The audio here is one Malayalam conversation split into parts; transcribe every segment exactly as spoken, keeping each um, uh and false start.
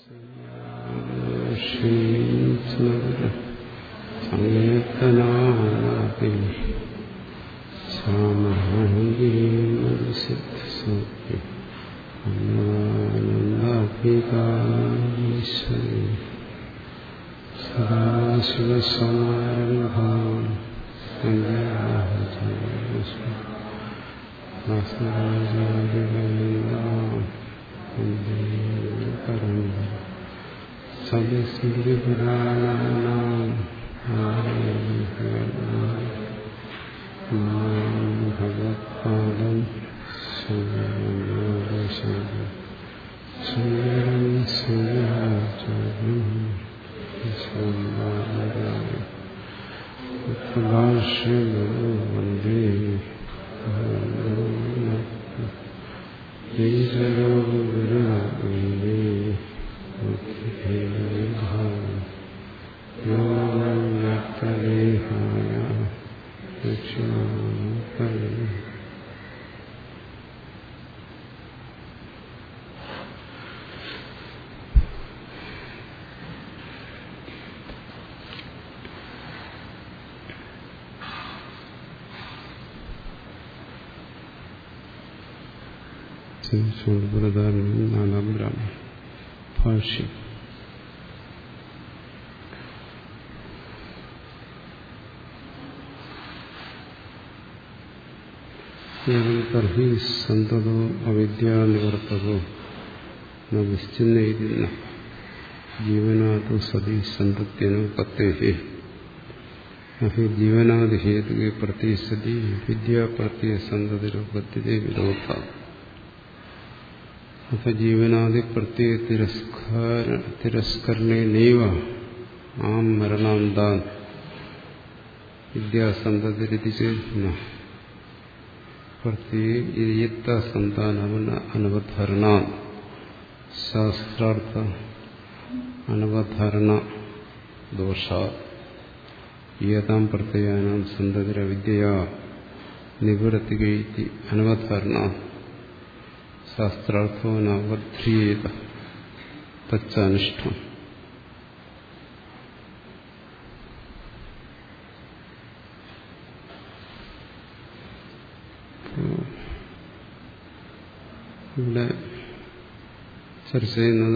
സംഗീതനാദി സാമഹംഗീമസിദ്ധി അന്നാനന്ദാഭികാശ്വരി സദാശിവസമാരംഭാം സദസ്മൃതിപുരാണാനാം ഭഗവത്പാദം ശങ്കരം ശങ്കരാചാര്യം ഭാഷ്യഗുരു വന്ദേ ഈശ്വരോ ഗുരു വന്ദേ യോഗദേഹായ ദക്ഷിണാമൂർത്തയേ ശൂദ്രധാരണം നാലാം ബ്രാഹ്മണം ഭാഷ്യം. തർഹി സന്തതോ അവിദ്യാനിവർത്തകോ നിശ്ചിന്ന ജീവനാതു സതി സന്തത്യനോ പത്തേഹി അഹി ജീവനാദിഹേതുകെ പ്രത്യസതി വിദ്യാപ്രത്യ സന്തതിരൂപത്തിലെ വിരോധ അഥ ജീവനാദി പ്രത്യേക തിരസ്കാര തിരസ്കരണേനൈവ ആം മരണാന്താൻ വിദ്യാസന്തതിരിതി ചേന്ന പ്രത്യേക സന്താനവന അനവധാരണ ശാസ്ത്രാർത്ഥ അനവധാരണ ദോഷ ഏതാം പ്രത്യയാനാം സന്തതിരവിദ്യയാ നിവൃത്തികൈതി അനവധാരണ ശാസ്ത്രാർത്ഥോ നവധ്രിയേത തച്ചനിഷ്ഠം. ഇവിടെ ചർച്ച ചെയ്യുന്നത്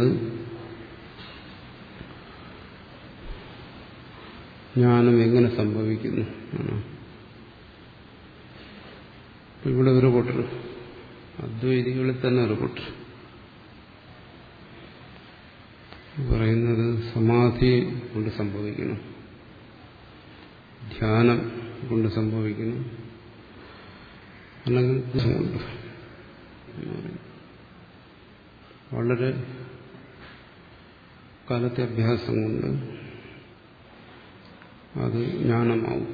ജ്ഞാനം എങ്ങനെ സംഭവിക്കുന്നു. ഇവിടെ ഒരു കൂട്ടർ അദ്വൈതികളിൽ തന്നെ ഒരു കൂട്ടർ പറയുന്നത് സമാധി കൊണ്ട് സംഭവിക്കണം, ധ്യാനം കൊണ്ട് സംഭവിക്കണം, അല്ലെങ്കിൽ കൊണ്ട് വളരെ കാലത്തെ അഭ്യാസം കൊണ്ട് അത് ജ്ഞാനമാവും.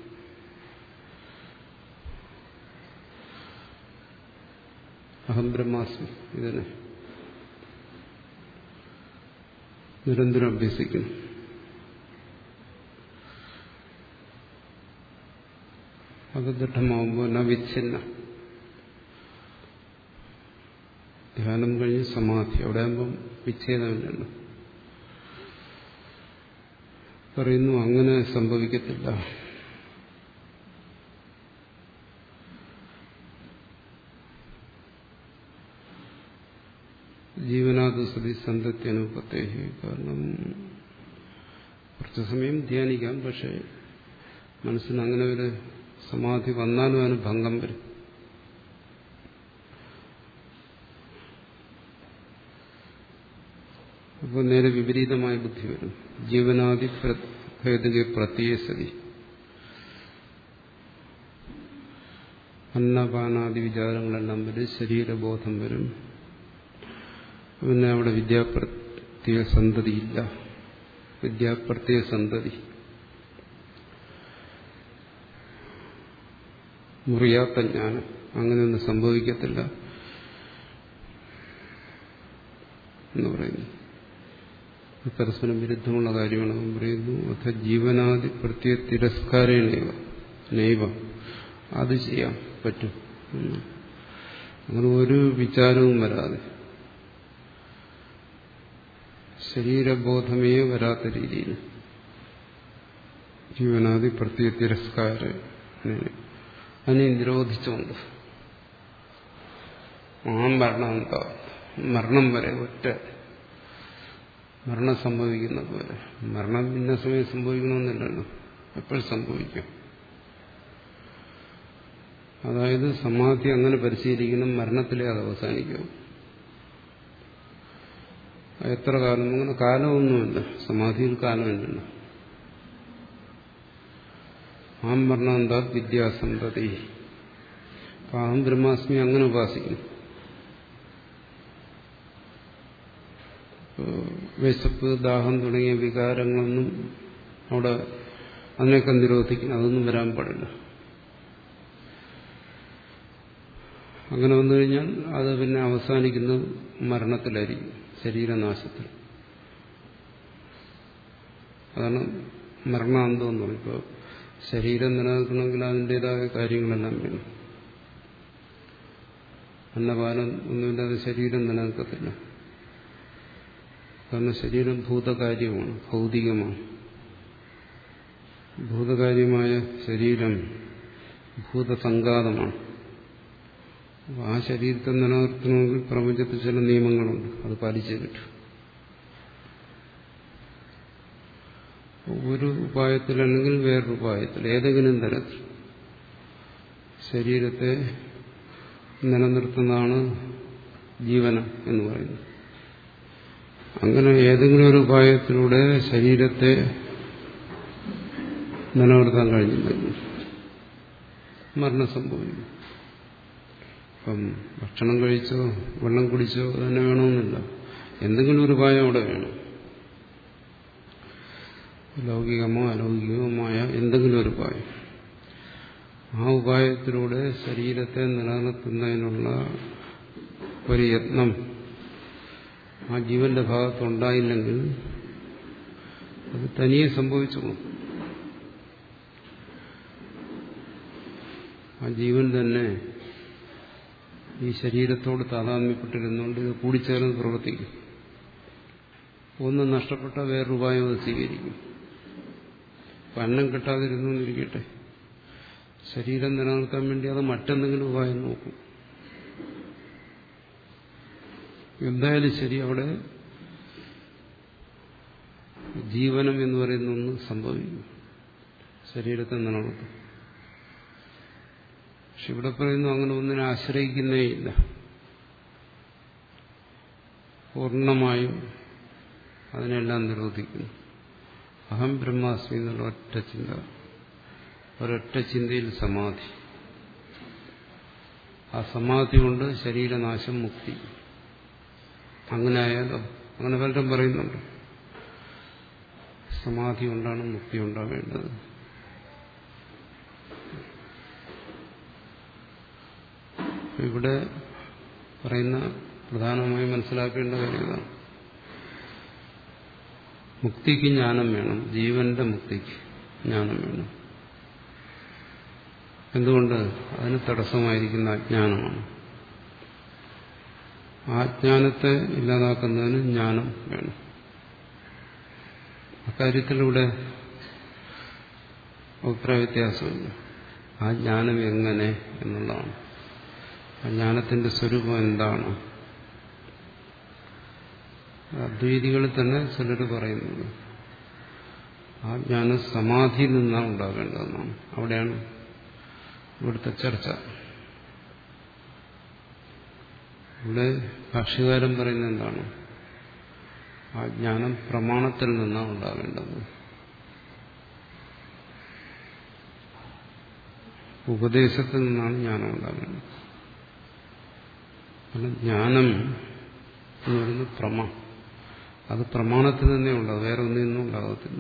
അഹം ബ്രഹ്മാസ്മി ഇതിനെ നിരന്തരം അഭ്യസിക്കണം. അത് ദൃഢമാവുമ്പോൾ ന വിച്ഛിന്ന ധ്യാനം കഴിഞ്ഞ് സമാധി അവിടെ ആകുമ്പം വിച്ഛേദമില്ലല്ലോ. പറയുന്നു അങ്ങനെ സംഭവിക്കത്തില്ല. ജീവനാദു സതി സന്തത്യനുപത്തേഹി. കാരണം കുറച്ചു സമയം ധ്യാനിക്കാം, പക്ഷെ മനസ്സിന് അങ്ങനെ ഒരു സമാധി വന്നാലും അതിന് ഭംഗം വരും. അപ്പോൾ നേരെ വിപരീതമായ ബുദ്ധി വരും. ജീവനാദി ഭേദകെ പ്രത്യസതി അന്നപാനാദി വിചാരങ്ങളെല്ലാം വരും, ശരീരബോധം വരും. പിന്നെ അവിടെ വിദ്യാപ്രത്യ സന്തതിയില്ല. വിദ്യാപ്രത്യ സന്തതി മുറിയാത്ത ജ്ഞാനം അങ്ങനെയൊന്നും സംഭവിക്കത്തില്ല എന്ന് പറയുന്നു. പരസ്പരം വിരുദ്ധമുള്ള കാര്യമാണ് അവൻ പറയുന്നു. അഥ ജീവനാദി പ്രത്യേക തിരസ്കാരേണൈവ നൈവ അത് ചെയ്യാൻ പറ്റും. അങ്ങനെ ഒരു വിചാരവും വരാതെ ശരീരബോധമേ വരാത്ത രീതിയിൽ ജീവനാദി പ്രത്യേക തിരസ്കാര അതിനെ നിരോധിച്ചുകൊണ്ട് ആ മരണം എന്താ മരണം വരെ ഒറ്റ മരണം സംഭവിക്കുന്നത് വരെ മരണം ഇന്ന സമയം സംഭവിക്കണമെന്നില്ലല്ലോ എപ്പോഴും സംഭവിക്കും. അതായത് സമാധി അങ്ങനെ പരിശീലിക്കണം, മരണത്തിലേ അത് അവസാനിക്കും. എത്ര കാലം അങ്ങനെ കാലമൊന്നുമില്ല, സമാധിയിൽ കാലമില്ലല്ലോ. ആം മരണം എന്താ വിദ്യാസന്തതി. അഹം ബ്രഹ്മാസ്മി അങ്ങനെ ഉപാസിക്കുന്നു. വിശപ്പ് ദാഹം തുടങ്ങിയ വികാരങ്ങളൊന്നും അവിടെ അതിനൊക്കെ നിരോധിക്കണം, അതൊന്നും വരാൻ പാടില്ല. അങ്ങനെ വന്നു കഴിഞ്ഞാൽ അത് പിന്നെ അവസാനിക്കുന്നത് മരണത്തിലായിരിക്കും, ശരീരനാശത്തിൽ. അതാണ് മരണാന്തം എന്ന് പറയും. ഇപ്പോൾ ശരീരം നിലനിൽക്കണമെങ്കിൽ അതിൻ്റെതായ കാര്യങ്ങളെല്ലാം വേണം. അന്നപാനം ഒന്നുമില്ലാതെ ശരീരം നിലനിൽക്കത്തില്ല. കാരണം ശരീരം ഭൂതകാര്യമാണ്, ഭൗതികമാണ്. ഭൂതകാര്യമായ ശരീരം ഭൂതസംഘാതമാണ്. ആ ശരീരത്തെ നിലനിർത്തണമെങ്കിൽ പ്രപഞ്ചത്തിൽ ചില നിയമങ്ങളുണ്ട്, അത് പാലിച്ചേ പറ്റും. ഒരു ഉപായത്തിൽ അല്ലെങ്കിൽ വേറൊരു ഉപായത്തിൽ ഏതെങ്കിലും തരത്തിൽ ശരീരത്തെ നിലനിർത്തുന്നതാണ് ജീവനം എന്ന് പറയുന്നത്. അങ്ങനെ ഏതെങ്കിലും ഒരു ഉപായത്തിലൂടെ ശരീരത്തെ നിലനിർത്താൻ കഴിഞ്ഞില്ലെങ്കിൽ മരണം സംഭവിക്കും. ഇപ്പം ഭക്ഷണം കഴിച്ചോ വെള്ളം കുടിച്ചോ തന്നെ വേണമെന്നില്ല, എന്തെങ്കിലും ഒരു ഉപായം അവിടെ വേണം. ലൗകികമോ അലൗകികവുമായ എന്തെങ്കിലും ഒരു ഉപായം. ആ ഉപായത്തിലൂടെ ശരീരത്തെ നിലനിർത്തുന്നതിനുള്ള ഒരു യത്നം ആ ജീവന്റെ ഭാഗത്തുണ്ടായില്ലെങ്കിൽ അത് തനിയെ സംഭവിച്ചോളും. ആ ജീവൻ തന്നെ ഈ ശരീരത്തോട് താതാത്മ്യപ്പെട്ടിരുന്നുകൊണ്ട് ഇത് കൂടിച്ചേർന്ന് പ്രവർത്തിക്കും. ഒന്ന് നഷ്ടപ്പെട്ട വേറൊരു ഉപായം അത് സ്വീകരിക്കും. അന്നം കിട്ടാതിരുന്നു എന്നിരിക്കട്ടെ, ശരീരം നിലനിർത്താൻ വേണ്ടി അത് മറ്റെന്തെങ്കിലും ഉപായം നോക്കും. എന്തായാലും ശരി, അവിടെ ജീവനം എന്ന് പറയുന്ന ഒന്ന് സംഭവിക്കും, ശരീരത്തെ നിലനിർത്തും. പക്ഷെ ഇവിടെ പറയുന്നു അങ്ങനെ ഒന്നിനെ ആശ്രയിക്കുന്നേയില്ല. പൂർണ്ണമായും അതിനെല്ലാം നിരോധിക്കുന്നു. അഹം ബ്രഹ്മാസ്മി എന്നുള്ള ഒറ്റ ചിന്ത, ഒരൊറ്റ ചിന്തയിൽ സമാധി. ആ സമാധി കൊണ്ട് ശരീരനാശം, മുക്തി. അങ്ങനെ ആയാലോ? അങ്ങനെ പലരും പറയുന്നുണ്ട്, സമാധി കൊണ്ടാണ് മുക്തി ഉണ്ടാവേണ്ടത്. ഇവിടെ പറയുന്ന പ്രധാനമായി മനസ്സിലാക്കേണ്ട കാര്യമാണ്, മുക്തിക്ക് ജ്ഞാനം വേണം, ജീവന്റെ മുക്തിക്ക് ജ്ഞാനം വേണം. എന്തുകൊണ്ട്? അതിന് തടസ്സമായിരിക്കുന്ന അജ്ഞാനമാണ്. ആ അജ്ഞാനത്തെ ഇല്ലാതാക്കുന്നതിന് ജ്ഞാനം വേണം. അക്കാര്യത്തിലൂടെ അഭിപ്രായ വ്യത്യാസമില്ല. ആ ജ്ഞാനം എങ്ങനെ എന്നുള്ളതാണ്. ആ ജ്ഞാനത്തിന്റെ സ്വരൂപം എന്താണ്? അദ്വൈതികളിൽ തന്നെ ചിലർ പറയുന്നത് ആ ജ്ഞാനം സമാധിയിൽ നിന്നാണ് ഉണ്ടാകേണ്ടതെന്നാണ്. അവിടെയാണ് ഇവിടുത്തെ ചർച്ച. ഇവിടെ ഭാഷ്യകാരൻ പറയുന്നത് എന്താണ്? ആ ജ്ഞാനം പ്രമാണത്തിൽ നിന്നാണ് ഉണ്ടാകേണ്ടത്. ഉപദേശത്തിൽ നിന്നാണ് ജ്ഞാനം ഉണ്ടാകേണ്ടത്. കാരണം ജ്ഞാനം എന്ന് പറയുന്നത് പ്രമാ, അത് പ്രമാണത്തിൽ നിന്നേ ഉണ്ടാകും, വേറെ ഒന്നിൽ നിന്നും ഉണ്ടാകത്തില്ല.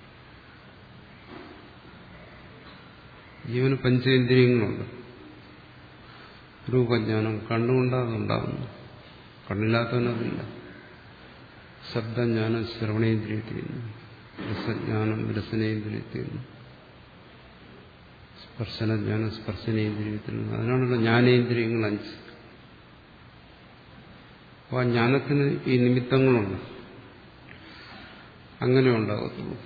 ജീവന് പഞ്ചേന്ദ്രിയങ്ങളുണ്ട്. രൂപജ്ഞാനം കണ്ണുകൊണ്ട് അതുണ്ടാകുന്നു, കണ്ണില്ലാത്തവനതില്ല. ശബ്ദജ്ഞാനം ശ്രവണേന്ദ്രിയത്തിൽ നിന്ന്, രസജ്ഞാനം രസനേന്ദ്രിയത്തിൽ നിന്ന്, സ്പർശനജ്ഞാനം സ്പർശനേന്ദ്രിയത്തിൽ നിന്ന്. അതിനാണല്ലോ ജ്ഞാനേന്ദ്രിയങ്ങൾ അഞ്ച്. അപ്പോൾ ആ ജ്ഞാനത്തിന് ഈ നിമിത്തങ്ങളുണ്ട്. അങ്ങനെ ഉണ്ടാകത്തുള്ളൂ.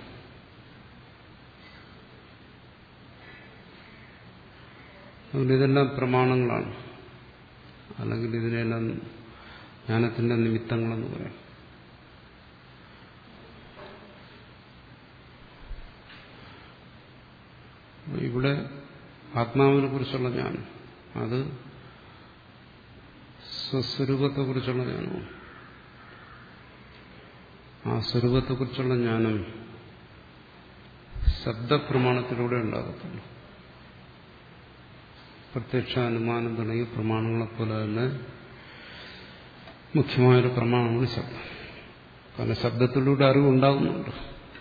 അതുകൊണ്ട് ഇതെല്ലാം പ്രമാണങ്ങളാണ്, അല്ലെങ്കിൽ ഇതിനെല്ലാം ജ്ഞാനത്തിന്റെ നിമിത്തങ്ങളെന്ന് പറയാം. ഇവിടെ ആത്മാവിനെ കുറിച്ചുള്ള ജ്ഞാനം അത് സ്വസ്വരൂപത്തെക്കുറിച്ചുള്ള ജ്ഞാനമാണ്. ആ സ്വരൂപത്തെക്കുറിച്ചുള്ള ജ്ഞാനം ശബ്ദപ്രമാണത്തിലൂടെ ഉണ്ടാകത്തുള്ളൂ. പ്രത്യക്ഷ അനുമാനം തുടങ്ങിയ പ്രമാണങ്ങളെപ്പോലെ തന്നെ മുഖ്യമായൊരു പ്രമാണമാണ് ശബ്ദം. കാരണം ശബ്ദത്തിലൂടെ അറിവുണ്ടാകുന്നുണ്ട്.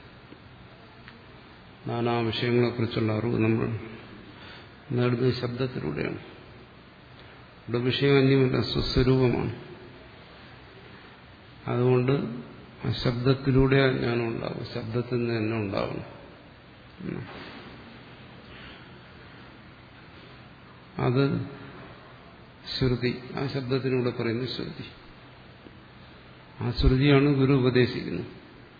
നാനാ വിഷയങ്ങളെക്കുറിച്ചുള്ള അറിവ് നമ്മൾ നേടുന്നത് ശബ്ദത്തിലൂടെയാണ്. ഇവിടെ വിഷയം അന്യമല്ല, സ്വസ്വരൂപമാണ്. അതുകൊണ്ട് ആ ശബ്ദത്തിലൂടെ ജ്ഞാനം ഉണ്ടാകും, ശബ്ദത്തിൽ നിന്ന് തന്നെ ഉണ്ടാകണം. അത് ശ്രുതി, ആ ശബ്ദത്തിലൂടെ പറയുന്ന ശ്രുതി. ആ ശ്രുതിയാണ് ഗുരു ഉപദേശിക്കുന്നത്.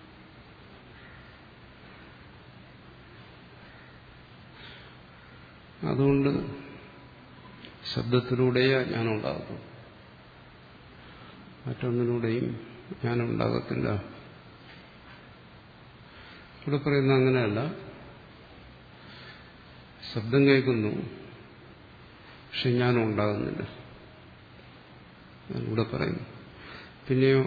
അതുകൊണ്ട് ശബ്ദത്തിലൂടെയേ ജ്ഞാനം ഉണ്ടാകത്തുള്ളൂ, മറ്റൊന്നിലൂടെയും ജ്ഞാനം ഉണ്ടാകത്തില്ല. ഇവിടെ പറയുന്ന അങ്ങനെയല്ല. ശബ്ദം കേൾക്കുന്നു, പക്ഷെ ജ്ഞാനം ഉണ്ടാകുന്നില്ല. ഇവിടെ പറയുന്നു. പിന്നെയോ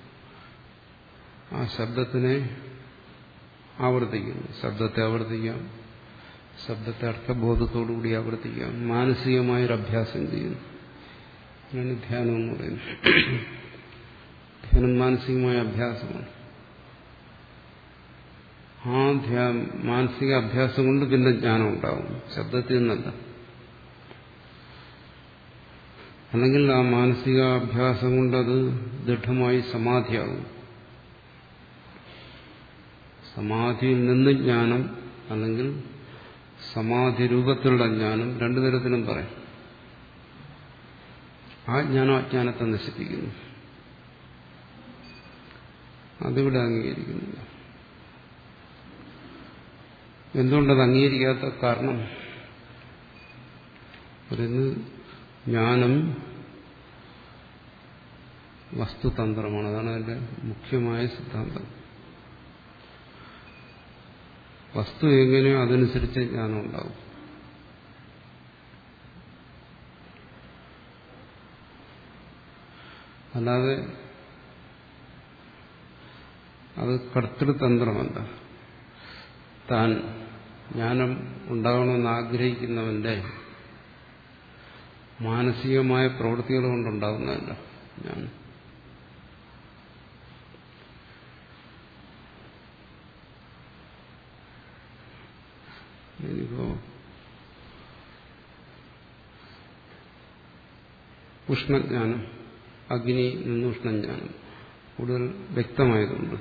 ആ ശബ്ദത്തിനെ ആവർത്തിക്കുന്നു. ശബ്ദത്തെ ആവർത്തിക്കാം, ശബ്ദത്തെ അർത്ഥബോധത്തോടുകൂടി ആവർത്തിക്കാം, മാനസികമായൊരു അഭ്യാസം ചെയ്യുന്നു. അതിനാണ് ധ്യാനം എന്ന് പറയുന്നത്. ധ്യാനം മാനസികമായ അഭ്യാസമാണ്. ആ ധ്യാ മാനസിക അഭ്യാസം കൊണ്ട് പിന്നെ ജ്ഞാനം ഉണ്ടാകും, ശബ്ദത്തിൽ നിന്നല്ല. അല്ലെങ്കിൽ ആ മാനസിക അഭ്യാസം കൊണ്ടത് ദൃഢമായി സമാധിയാകും. സമാധിയിൽ നിന്ന് ജ്ഞാനം അല്ലെങ്കിൽ സമാധി രൂപത്തിലുള്ള ജ്ഞാനം രണ്ടു തരത്തിലും പറയാം. ആ ജ്ഞാനം അജ്ഞാനത്തെ നശിപ്പിക്കുന്നു. അതിവിടെ അംഗീകരിക്കുന്നില്ല. എന്തുകൊണ്ടത് അംഗീകരിക്കാത്ത കാരണം പറയുന്നത് ജ്ഞാനം വസ്തുതന്ത്രമാണ്. അതാണ് അതിന്റെ മുഖ്യമായ സിദ്ധാന്തം. വസ്തു എങ്ങനെയോ അതനുസരിച്ച് ജ്ഞാനം ഉണ്ടാവും. അല്ലാതെ അത് കർത്തൃതന്ത്രമല്ല. താൻ ജ്ഞാനം ഉണ്ടാകണമെന്ന് ആഗ്രഹിക്കുന്നവന്റെ മാനസികമായ പ്രവൃത്തികൾ കൊണ്ടുണ്ടാകുന്നതല്ല ജ്ഞാനം. ഇനിയിപ്പോ ഉഷ്ണജ്ഞാനം, അഗ്നി നിന്ന് ഉഷ്ണജ്ഞാനം കൂടുതൽ വ്യക്തമായതുണ്ട്.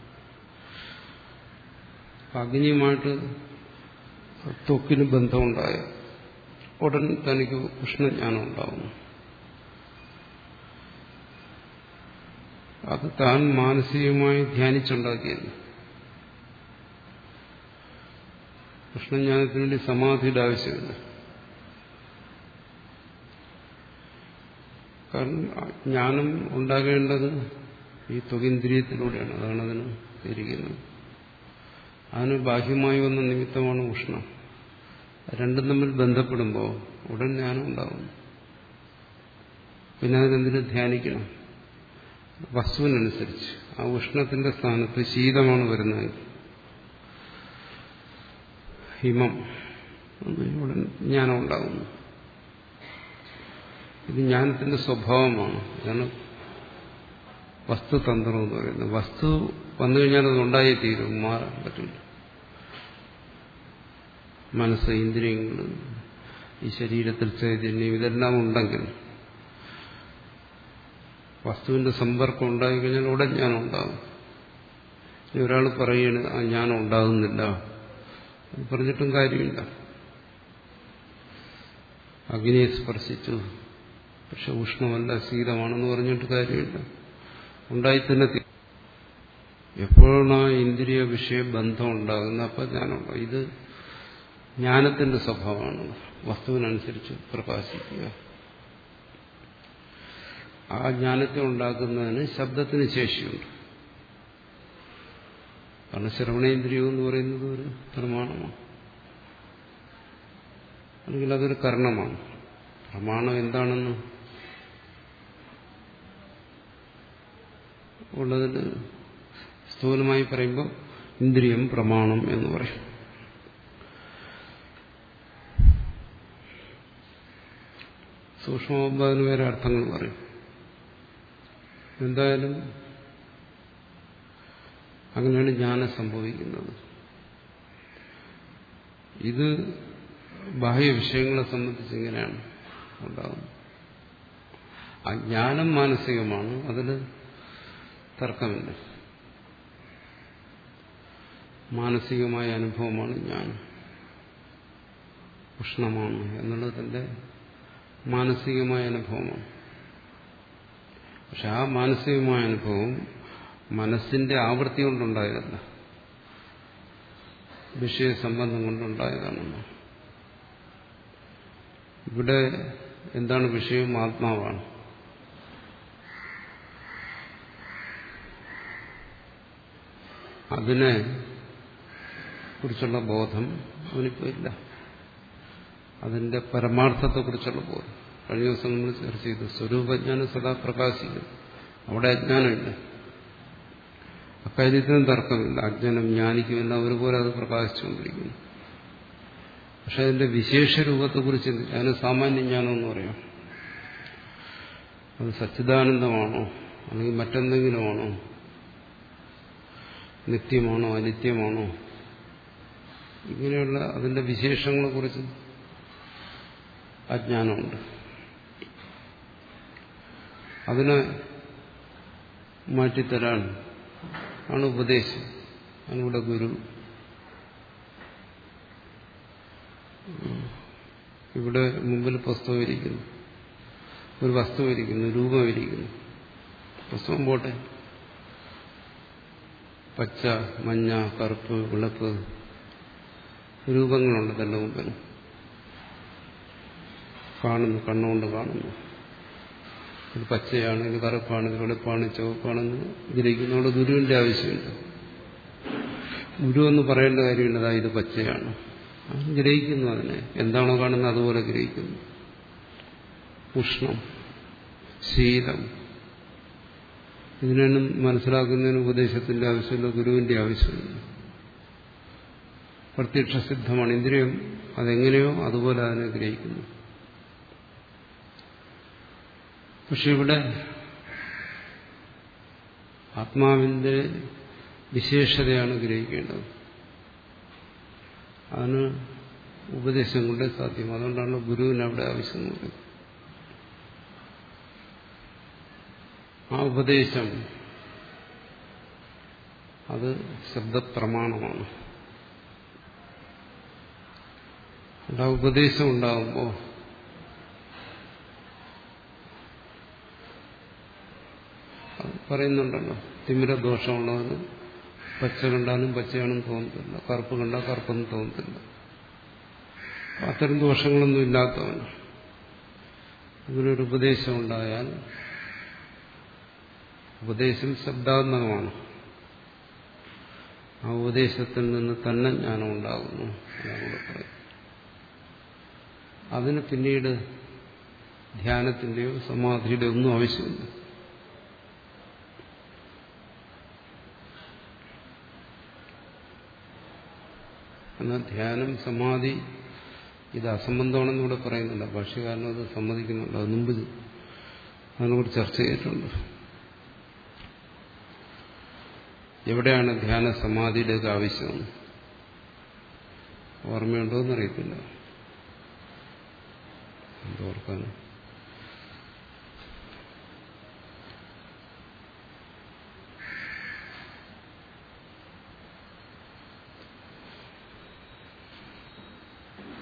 അഗ്നിയുമായിട്ട് ത്വക്കിന് ബന്ധമുണ്ടായ ഉടൻ തനിക്ക് ഉഷ്ണജ്ഞാനം ഉണ്ടാകുന്നു. അത് താൻ മാനസികമായി ധ്യാനിച്ചുണ്ടാക്കിയത്. ഉഷ്ണജ്ഞാനത്തിന് വേണ്ടി സമാധിയുടെ ആവശ്യമില്ല. കാരണം ജ്ഞാനം ഉണ്ടാകേണ്ടത് ഈ ത്വകിന്ദ്രിയത്തിലൂടെയാണ്. അതാണ് അതിന് ഇരിക്കുന്നത്. അതിന് ബാഹ്യമായി വന്ന നിമിത്തമാണ് ഉഷ്ണം. രണ്ടും തമ്മിൽ ബന്ധപ്പെടുമ്പോൾ ഉടൻ ജ്ഞാനം ഉണ്ടാകുന്നു. പിന്നെ അതിനെന്തിനു ധ്യാനിക്കണം? വസ്തുവിനനുസരിച്ച് ആ ഉഷ്ണത്തിന്റെ സ്ഥാനത്ത് ശീതമാണ് വരുന്നത്. ഹിമം, ഉടൻ ജ്ഞാനം ഉണ്ടാകുന്നു. ഇത് ജ്ഞാനത്തിന്റെ സ്വഭാവമാണ്. ഇതാണ് വസ്തുതന്ത്രം എന്ന് പറയുന്നത്. വസ്തു വന്നു കഴിഞ്ഞാൽ അത് ഉണ്ടായേ തീരും, മാറാൻ പറ്റില്ല. മനസ്സ്, ഇന്ദ്രിയങ്ങൾ, ഈ ശരീരത്തിൽ ചൈതന്യം, ഇതെല്ലാം ഉണ്ടെങ്കിൽ വസ്തുവിന്റെ സമ്പർക്കം ഉണ്ടായിക്കഴിഞ്ഞാൽ ഉടൻ ജ്ഞാനം ഉണ്ടാകും. ഇനി ഒരാൾ പറയുകയാണ് ആ ജ്ഞാനം ഉണ്ടാകുന്നില്ല, പറഞ്ഞിട്ടും കാര്യമില്ല. അഗ്നിയെ സ്പർശിച്ചു, പക്ഷെ ഉഷ്ണമല്ല ശീതമാണെന്ന് പറഞ്ഞിട്ട് കാര്യമില്ല. ഉണ്ടായി തന്നെ എപ്പോഴാണ് ആ ഇന്ദ്രിയ വിഷയ ബന്ധം ഉണ്ടാകുന്നത് അപ്പോൾ ജ്ഞാനമുണ്ടാകും. ഇത് ജ്ഞാനത്തിന്റെ സ്വഭാവമാണ്. വസ്തുവിനനുസരിച്ച് പ്രകാശിക്കുക. ആ ജ്ഞാനത്തെ ഉണ്ടാക്കുന്നതിന് ശബ്ദത്തിന് ശേഷിയുണ്ട്. കാരണം ശ്രവണേന്ദ്രിയം എന്ന് പറയുന്നത് ഒരു പ്രമാണമാണ്, അല്ലെങ്കിൽ അതൊരു കർണമാണ്. പ്രമാണം എന്താണെന്ന് ഉള്ളതിന് സ്ഥൂലമായി പറയുമ്പോൾ ഇന്ദ്രിയം പ്രമാണം എന്ന് പറയും. സൂക്ഷ്മമാകുമ്പോൾ അതിന് വേറെ അർത്ഥങ്ങൾ പറയും. എന്തായാലും അങ്ങനെയാണ് ജ്ഞാനം സംഭവിക്കുന്നത്. ഇത് ബാഹ്യ വിഷയങ്ങളെ സംബന്ധിച്ച് ഇങ്ങനെയാണ് ഉണ്ടാകുന്നത്. ആ ജ്ഞാനം മാനസികമാണ്, അതിൽ തർക്കമില്ല. മാനസികമായ അനുഭവമാണ് ജ്ഞാനം. ഉഷ്ണമാണ് എന്നുള്ളത് തന്റെ മാനസികമായ അനുഭവമാണ്. പക്ഷെ ആ മാനസികമായ അനുഭവം മനസ്സിന്റെ ആവൃത്തി കൊണ്ടുണ്ടായതല്ല, വിഷയസംബന്ധം കൊണ്ടുണ്ടായതാണെന്ന്. ഇവിടെ എന്താണ് വിഷയം? ആത്മാവാണ്. അതിനെ കുറിച്ചുള്ള ബോധം അവനിപ്പോൾ ഇല്ല. അതിന്റെ പരമാർത്ഥത്തെക്കുറിച്ചുള്ള ബോധം കഴിഞ്ഞ ദിവസം നമ്മൾ ചർച്ച ചെയ്തു. സ്വരൂപജ്ഞാനം സദാ പ്രകാശിക്കുന്നു, അവിടെ അജ്ഞാനമില്ല. അക്കാര്യത്തിനും തർക്കമില്ല. അജ്ഞാനം ജ്ഞാനിക്കുമെല്ലാം ഒരുപോലെ അത് പ്രകാശിച്ചുകൊണ്ടിരിക്കുന്നു. പക്ഷെ അതിന്റെ വിശേഷ രൂപത്തെക്കുറിച്ച് അതിന് സാമാന്യ ജ്ഞാനം എന്ന് പറയാം. അത് സച്ചിദാനന്ദമാണോ അല്ലെങ്കിൽ മറ്റെന്തെങ്കിലുമാണോ, നിത്യമാണോ അനിത്യമാണോ, ഇങ്ങനെയുള്ള അതിന്റെ വിശേഷങ്ങളെക്കുറിച്ച് അജ്ഞാനമുണ്ട്. അതിനെ മാറ്റിത്തരാൻ ആണ് ഉപദേശം. അതിലൂടെ ഗുരു ഇവിടെ മുമ്പിൽ പുസ്തകം ഇരിക്കുന്നു, ഒരു വസ്തു ഇരിക്കുന്നു, രൂപം ഇരിക്കുന്നു. പുസ്തകം പോട്ടെ, പച്ച, മഞ്ഞ, കറുപ്പ്, വെളുപ്പ് രൂപങ്ങളുണ്ട് തന്റെ മുമ്പിൽ. കാണുന്നു, കണ്ണുകൊണ്ട് കാണുന്നു. ഇത് പച്ചയാണ്, ഇത് കറുപ്പാണ്, ഇത് വെളുപ്പാണ്, ചുവപ്പാണെന്ന് ഗ്രഹിക്കുന്നതോട് ഗുരുവിന്റെ ആവശ്യമില്ല. ഗുരു എന്ന് പറയേണ്ട കാര്യമില്ലതാ ഇത് പച്ചയാണ്. ഗ്രഹിക്കുന്നു, അതിനെ എന്താണോ കാണുന്നത് അതുപോലെ ഗ്രഹിക്കുന്നു. ഉഷ്ണം, ശീലം, ഇതിനൊന്നും മനസ്സിലാക്കുന്നതിന് ഉപദേശത്തിന്റെ ആവശ്യമില്ല, ഗുരുവിന്റെ ആവശ്യമില്ല. പ്രത്യക്ഷസിദ്ധമാണ്. ഇന്ദ്രിയം അതെങ്ങനെയോ അതുപോലെ അതിനെ ഗ്രഹിക്കുന്നു. പക്ഷെ ഇവിടെ ആത്മാവിന്റെ വിശേഷതയാണ് ഗ്രഹിക്കേണ്ടത്. അതിന് ഉപദേശം കൊണ്ടേ സാധ്യം. അതുകൊണ്ടാണ് ഗുരുവിന് അവിടെ ആവശ്യം നോക്കുന്നത്. ആ ഉപദേശം അത് ശബ്ദപ്രമാണമാണ്. ആ ഉപദേശം ഉണ്ടാകുമ്പോൾ പറയുന്നുണ്ടല്ലോ, തിമിരദോഷമുള്ളവന് പച്ച കണ്ടാലും പച്ചയാണെന്ന് തോന്നത്തില്ല, കറുപ്പ് കണ്ടാൽ കറുപ്പെന്ന് തോന്നത്തില്ല. അത്തരം ദോഷങ്ങളൊന്നും ഇല്ലാത്തവൻ ഇങ്ങനൊരു ഉപദേശം ഉണ്ടായാൽ, ഉപദേശം ശബ്ദാത്മകമാണ്, ആ ഉപദേശത്തിൽ നിന്ന് തന്നെ ജ്ഞാനം ഉണ്ടാകുന്നു എന്നാണ് പറയും. അതിന് പിന്നീട് ധ്യാനത്തിന്റെയോ സമാധിയുടെയോ ഒന്നും ആവശ്യമില്ല. എന്നാൽ ധ്യാനം, സമാധി ഇത് അസംബന്ധമാണെന്ന് ഇവിടെ പറയുന്നില്ല. ഭാഷ്യകാരനും അത് സമ്മതിക്കുന്നുണ്ട്. അത് മുമ്പ് അതിനെക്കുറിച്ച് ചർച്ച ചെയ്തിട്ടുണ്ട്. എവിടെയാണ് ധ്യാന സമാധിയുടെയൊക്കെ ആവശ്യം ഓർമ്മയുണ്ടോ എന്നറിയത്തില്ല. എന്തോർക്കാനും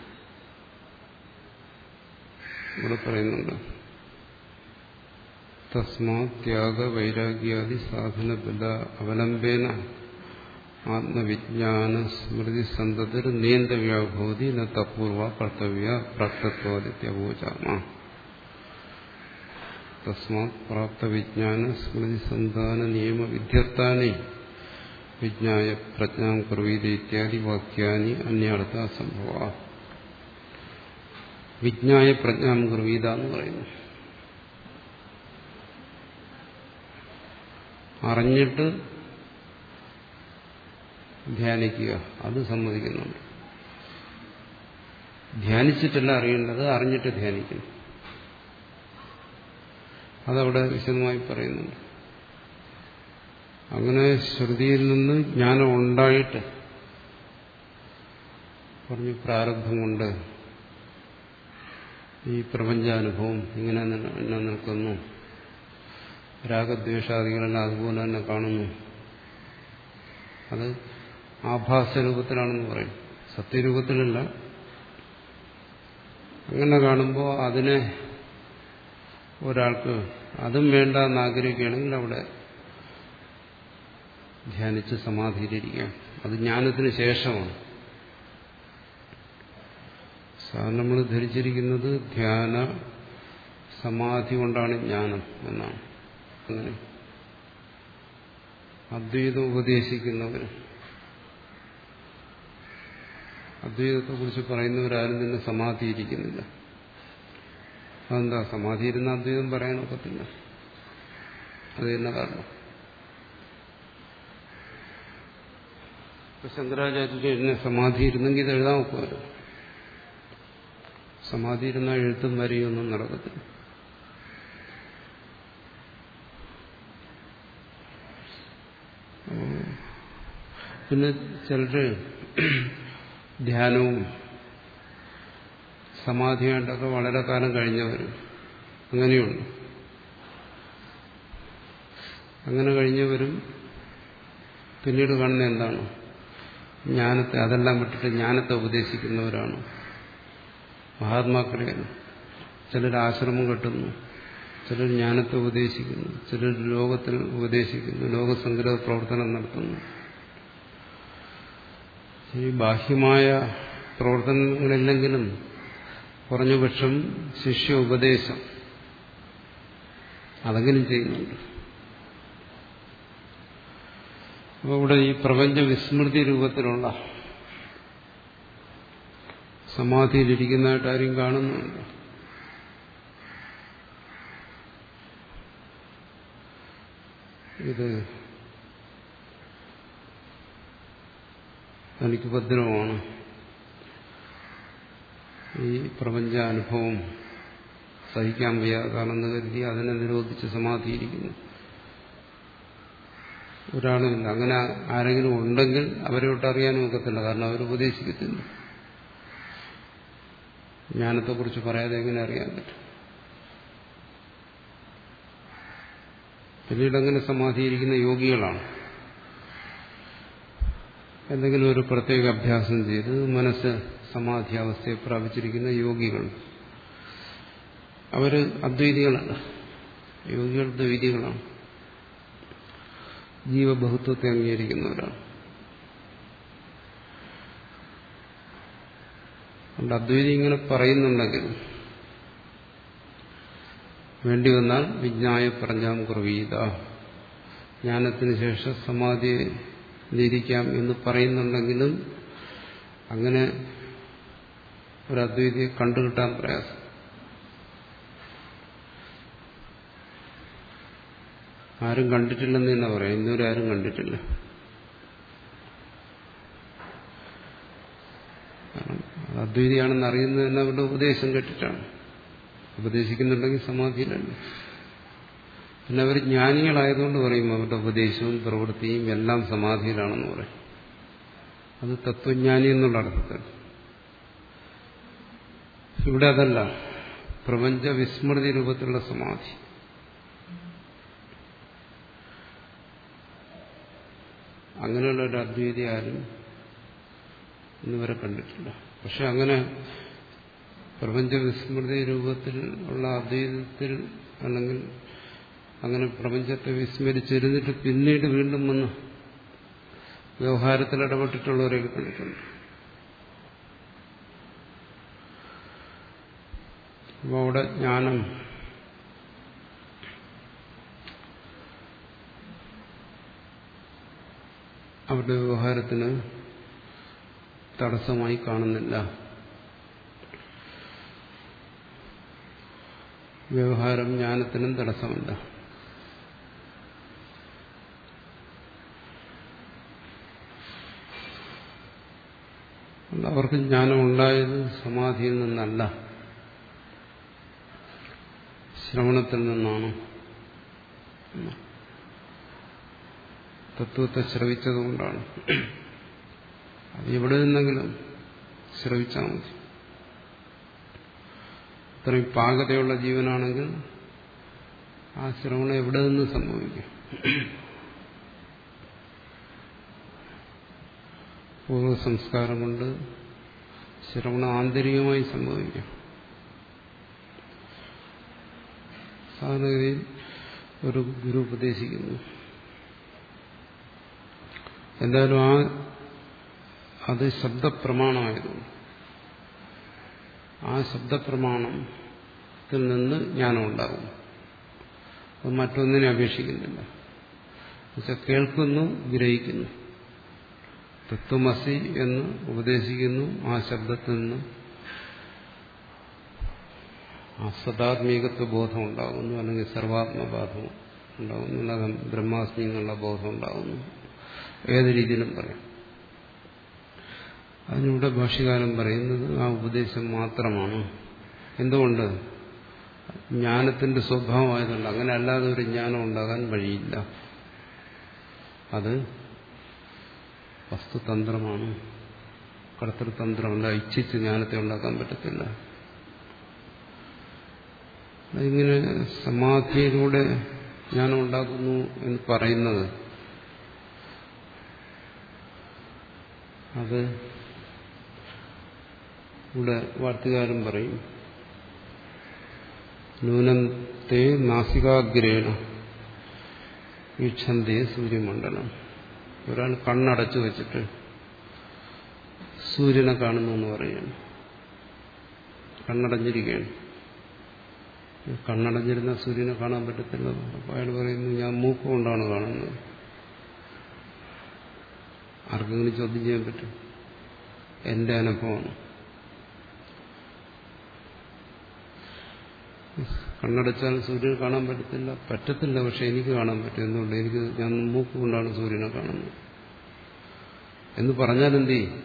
ഇവിടെ പറയുന്നുണ്ട്. തസ്മാത് ത്യാഗ വൈരാഗ്യാദി സാധന ബല അവലംബേന ആത്മവിജ്ഞാന സ്മൃതി സന്തതിർ നിയന്ത്രവ്യാഭൂതി ന തപൂർവ കർത്തവ്യ പ്രാപ്തത്വാദിത്യവോചാമ. തസ്മാത് പ്രാപ്ത വിജ്ഞാന സ്മൃതി സന്താന നിയമ വിദ്യർത്ഥാനി വിജ്ഞായ പ്രജ്ഞാം കുർവീത ഇത്യാദി വാക്യാനി അന്യാർത്ഥ സംഭവ. വിജ്ഞായ പ്രജ്ഞാം കുർവീത എന്ന് പറയുന്നു. അറിഞ്ഞിട്ട് ധ്യാനിക്കുക, അത് സമ്മതിക്കുന്നുണ്ട്. ധ്യാനിച്ചിട്ടല്ല അറിയേണ്ടത്, അറിഞ്ഞിട്ട് ധ്യാനിക്കുന്നു. അതവിടെ വിശദമായി പറയുന്നുണ്ട്. അങ്ങനെ ശ്രുതിയിൽ നിന്ന് ജ്ഞാനം ഉണ്ടായിട്ട് പറഞ്ഞു പ്രാരബ്ധം കൊണ്ട് ഈ പ്രപഞ്ചാനുഭവം ഇങ്ങനെ തന്നെ നിൽക്കുന്നു, രാഗദ്വേഷാദികളെല്ലാം അതുപോലെ തന്നെ കാണുന്നു. അത് ആഭാസരൂപത്തിലാണെന്ന് പറയും, സത്യരൂപത്തിലല്ല. അങ്ങനെ കാണുമ്പോൾ അതിനെ ഒരാൾക്ക് അതും വേണ്ട എന്ന് ആഗ്രഹിക്കുകയാണെങ്കിൽ അവിടെ ധ്യാനിച്ച് സമാധിയിലിരിക്കാം. അത് ജ്ഞാനത്തിന് ശേഷമാണ്. സാധാരണ നമ്മൾ ധരിച്ചിരിക്കുന്നത് ധ്യാന സമാധി കൊണ്ടാണ് ജ്ഞാനം എന്നാണ്. അങ്ങനെ അദ്വൈതം ഉപദേശിക്കുന്നവർ, അദ്വൈതത്തെക്കുറിച്ച് പറയുന്നവരാരും തന്നെ സമാധിയിരിക്കുന്നില്ല. അതെന്താ? സമാധിയിരുന്ന അദ്വൈതം പറയാനൊക്കത്തില്ല. അത് തന്നെ കാരണം. ഇപ്പൊ ശങ്കരാചാര്യന് സമാധിയിരുന്നെങ്കിൽ ഇത് എഴുതാൻ ഒക്കുമല്ലോ. സമാധിയിരുന്ന എഴുത്തും വരെയൊന്നും നടക്കത്തില്ല. പിന്നെ ചിലര് ധ്യാനവും സമാധിയായിട്ടൊക്കെ വളരെ കാലം കഴിഞ്ഞവർ അങ്ങനെയുണ്ട്. അങ്ങനെ കഴിഞ്ഞവരും പിന്നീട് കാണുന്ന എന്താണ്? ജ്ഞാനത്തെ, അതെല്ലാം വിട്ടിട്ട് ജ്ഞാനത്തെ ഉപദേശിക്കുന്നവരാണ് മഹാത്മാക്കളെ. ചിലർ ആശ്രമം കെട്ടുന്നു, ചിലർ ജ്ഞാനത്തെ ഉപദേശിക്കുന്നു, ചിലർ ലോകത്തിൽ ഉപദേശിക്കുന്നു, ലോകസംഗ്രഹ പ്രവർത്തനം നടത്തുന്നു. ഈ ബാഹ്യമായ പ്രവർത്തനങ്ങളില്ലെങ്കിലും കുറഞ്ഞപക്ഷം ശിഷ്യ ഉപദേശം അതെങ്കിലും ചെയ്യുന്നുണ്ട്. അപ്പോൾ ഇവിടെ ഈ പ്രപഞ്ച വിസ്മൃതി രൂപത്തിലുള്ള സമാധിയിലിരിക്കുന്നതായിട്ട് ആരും കാണുന്നുണ്ട്. ഇത് തനിക്ക് ഭദ്രമാണ്, ഈ പ്രപഞ്ചാനുഭവം സഹിക്കാൻ വയ്യാതാണെന്ന് കരുതി അതിനെ നിരോധിച്ച് സമാധിയിരിക്കുന്നു ഒരാളുമില്ല. അങ്ങനെ ആരെങ്കിലും ഉണ്ടെങ്കിൽ അവരെ വിട്ട് അറിയാനും ഒക്കത്തില്ല, കാരണം അവർ ഉപദേശിക്കത്തില്ല. ജ്ഞാനത്തെക്കുറിച്ച് പറയാതെ എങ്ങനെ അറിയാൻ പറ്റും? പിന്നീട് അങ്ങനെ സമാധിയിരിക്കുന്ന യോഗികളാണ്. എന്തെങ്കിലും ഒരു പ്രത്യേക അഭ്യാസം ചെയ്ത് മനസ്സ് സമാധി അവസ്ഥയെ പ്രാപിച്ചിരിക്കുന്ന യോഗികൾ, അവര് അദ്വൈതികളല്ല, യോഗികൾ ദ്വൈതികളാണ്, ജീവബഹുത്വത്തെ അംഗീകരിക്കുന്നവരാണ്. അതുകൊണ്ട് അദ്വൈതി ഇങ്ങനെ പറയുന്നുണ്ടെങ്കിൽ വേണ്ടി വന്നാൽ വിജ്ഞായ പ്രജ്ഞാം കുർവീത, ജ്ഞാനത്തിന് ശേഷം സമാധിയിലിരിക്കാം എന്ന് പറയുന്നുണ്ടെങ്കിലും അങ്ങനെ ഒരു അദ്വൈതിയെ കണ്ടുകിട്ടാൻ പ്രയാസം. ആരും കണ്ടിട്ടില്ലെന്ന് തന്നെ പറയാം. ഇന്നുവരെ ആരും കണ്ടിട്ടില്ല. കാരണം അദ്വൈതിയാണെന്ന് അറിയുന്നത് തന്നെ അവരുടെ ഉപദേശം കേട്ടിട്ടാണ്. ഉപദേശിക്കുന്നുണ്ടെങ്കിൽ സമാധിയിലല്ല. പിന്നെ അവർ ജ്ഞാനികളായതുകൊണ്ട് പറയും അവരുടെ ഉപദേശവും പ്രവൃത്തിയും എല്ലാം സമാധിയിലാണെന്ന് പറയും. അത് തത്വജ്ഞാനി എന്നുള്ള അർത്ഥത്തിൽ. ഇവിടെ അതല്ല, പ്രപഞ്ച വിസ്മൃതി രൂപത്തിലുള്ള സമാധി. അങ്ങനെയുള്ള ഒരു അദ്വൈതി ആരും ഇന്നുവരെ കണ്ടിട്ടില്ല. പക്ഷെ അങ്ങനെ പ്രപഞ്ച വിസ്മൃതി രൂപത്തിൽ ഉള്ള അദ്വൈതത്തിൽ അല്ലെങ്കിൽ അങ്ങനെ പ്രപഞ്ചത്തെ വിസ്മരിച്ചിരുന്നിട്ട് പിന്നീട് വീണ്ടും വന്ന് വ്യവഹാരത്തിൽ ഇടപെട്ടിട്ടുള്ളവരെയൊക്കെ കണ്ടിട്ടുണ്ട്. അപ്പോൾ അവിടെ ജ്ഞാനം അവരുടെ വ്യവഹാരത്തിന് തടസ്സമായി കാണുന്നില്ല. വ്യവഹാരം ജ്ഞാനത്തിനും തടസ്സമല്ല. അവർക്ക് ജ്ഞാനം ഉണ്ടായത് സമാധിയിൽ നിന്നല്ല, ശ്രവണത്തിൽ നിന്നാണ്. തത്വത്തെ ശ്രവിച്ചതുകൊണ്ടാണ്. അത് എവിടെ നിന്നെങ്കിലും ശ്രവിച്ചാൽ മതി. ഇത്രയും പാകതയുള്ള ജീവനാണെങ്കിൽ ആ ശ്രവണം എവിടെ നിന്ന് സംഭവിക്കും? പൂർവ്വ സംസ്കാരം കൊണ്ട് ശ്രവണം ആന്തരികമായി സംഭവിക്കും. സാധാരണഗതിയിൽ ഒരു ഗുരു ഉപദേശിക്കുന്നു, എന്തായാലും ആ അത് ശബ്ദപ്രമാണമായതുകൊണ്ട് ആ ശബ്ദപ്രമാണത്തിൽ നിന്ന് ജ്ഞാനം ഉണ്ടാകും. അത് മറ്റൊന്നിനെ അപേക്ഷിക്കുന്നില്ല. എന്നുവെച്ചാൽ കേൾക്കുന്നു, ഗ്രഹിക്കുന്നു. തത്വമസി എന്ന് ഉപദേശിക്കുന്നു, ആ ശബ്ദത്തിൽ നിന്ന് ആ സദാത്മീകത്വ ബോധം ഉണ്ടാകുന്നു, അല്ലെങ്കിൽ സർവാത്മബോധം ഉണ്ടാകുന്നു, അല്ലെങ്കിൽ ബ്രഹ്മാസ്മി എന്നുള്ള ബോധം ഉണ്ടാകുന്നു. ഏത് രീതിയിലും പറയാം. അതിനിവിടെ ഭാഷ്യകാരൻ പറയുന്നത് ആ ഉപദേശം മാത്രമാണ്. എന്തുകൊണ്ട്? ജ്ഞാനത്തിന്റെ സ്വഭാവമായതുകൊണ്ട്. അങ്ങനെ അല്ലാതെ ഒരു ജ്ഞാനം ഉണ്ടാകാൻ വഴിയില്ല. അത് വസ്തുതന്ത്രമാണ്, കർത്തൃതന്ത്രമല്ല. ഇച്ഛിച്ച് ജ്ഞാനത്തെ ഉണ്ടാക്കാൻ പറ്റത്തില്ല. ഇങ്ങനെ സമാധിയിലൂടെ ജ്ഞാനം ഉണ്ടാക്കുന്നു എന്ന് പറയുന്നത് അത് ഇവിടെ വാർത്തകാരൻ പറയും, നൂനത്തെ നാസികാഗ്രേണ വീക്ഷന്തേ സൂര്യമണ്ഡലം. ഒരാൾ കണ്ണടച്ചു വെച്ചിട്ട് സൂര്യനെ കാണുന്നു എന്ന് പറയുകയാണ്. കണ്ണടഞ്ഞിരിക്കുകയാണ്. കണ്ണടഞ്ഞിരുന്ന സൂര്യനെ കാണാൻ പറ്റത്തില്ല. അപ്പോൾ അയാൾ പറയുന്നു, ഞാൻ മൂക്ക് കൊണ്ടാണ് കാണുന്നത്. ആർക്കെങ്കിലും ചോദ്യം ചെയ്യാൻ പറ്റും? എന്റെ അനുഭവമാണ്. കണ്ണടച്ചാൽ സൂര്യനെ കാണാൻ പറ്റത്തില്ല പറ്റത്തില്ല പക്ഷെ എനിക്ക് കാണാൻ പറ്റും. എന്തുകൊണ്ട്? എനിക്ക് ഞാൻ മൂക്ക് കൊണ്ടാണ് സൂര്യനെ കാണുന്നത് എന്ന് പറഞ്ഞാൽ എന്ത് ചെയ്യും?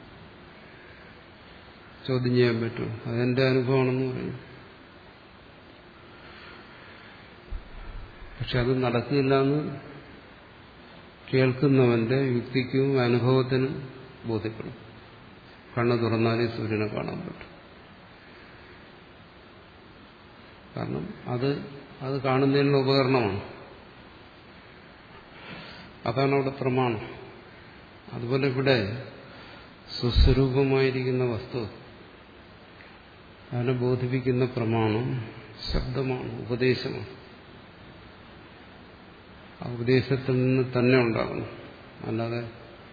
ചോദ്യം ചെയ്യാൻ പറ്റും. അതെന്റെ അനുഭവമാണെന്ന് പറയും. പക്ഷെ അത് നടക്കില്ല എന്ന് കേൾക്കുന്നവന്റെ യുക്തിക്കും അനുഭവത്തിനും ബോധ്യപ്പെടും. കണ്ണ് തുറന്നാലേ സൂര്യനെ കാണാൻ പറ്റും. കാരണം അത് അത് കാണുന്നതിനുള്ള ഉപകരണമാണ്. അതാണ് അവിടെ പ്രമാണം. അതുപോലെ ഇവിടെ സ്വസ്വരൂപമായിരിക്കുന്ന വസ്തു അതിനെ ബോധിപ്പിക്കുന്ന പ്രമാണം ശബ്ദമാണ്, ഉപദേശമാണ്. ആ ഉപദേശത്തിൽ നിന്ന് തന്നെ ഉണ്ടാകണം, അല്ലാതെ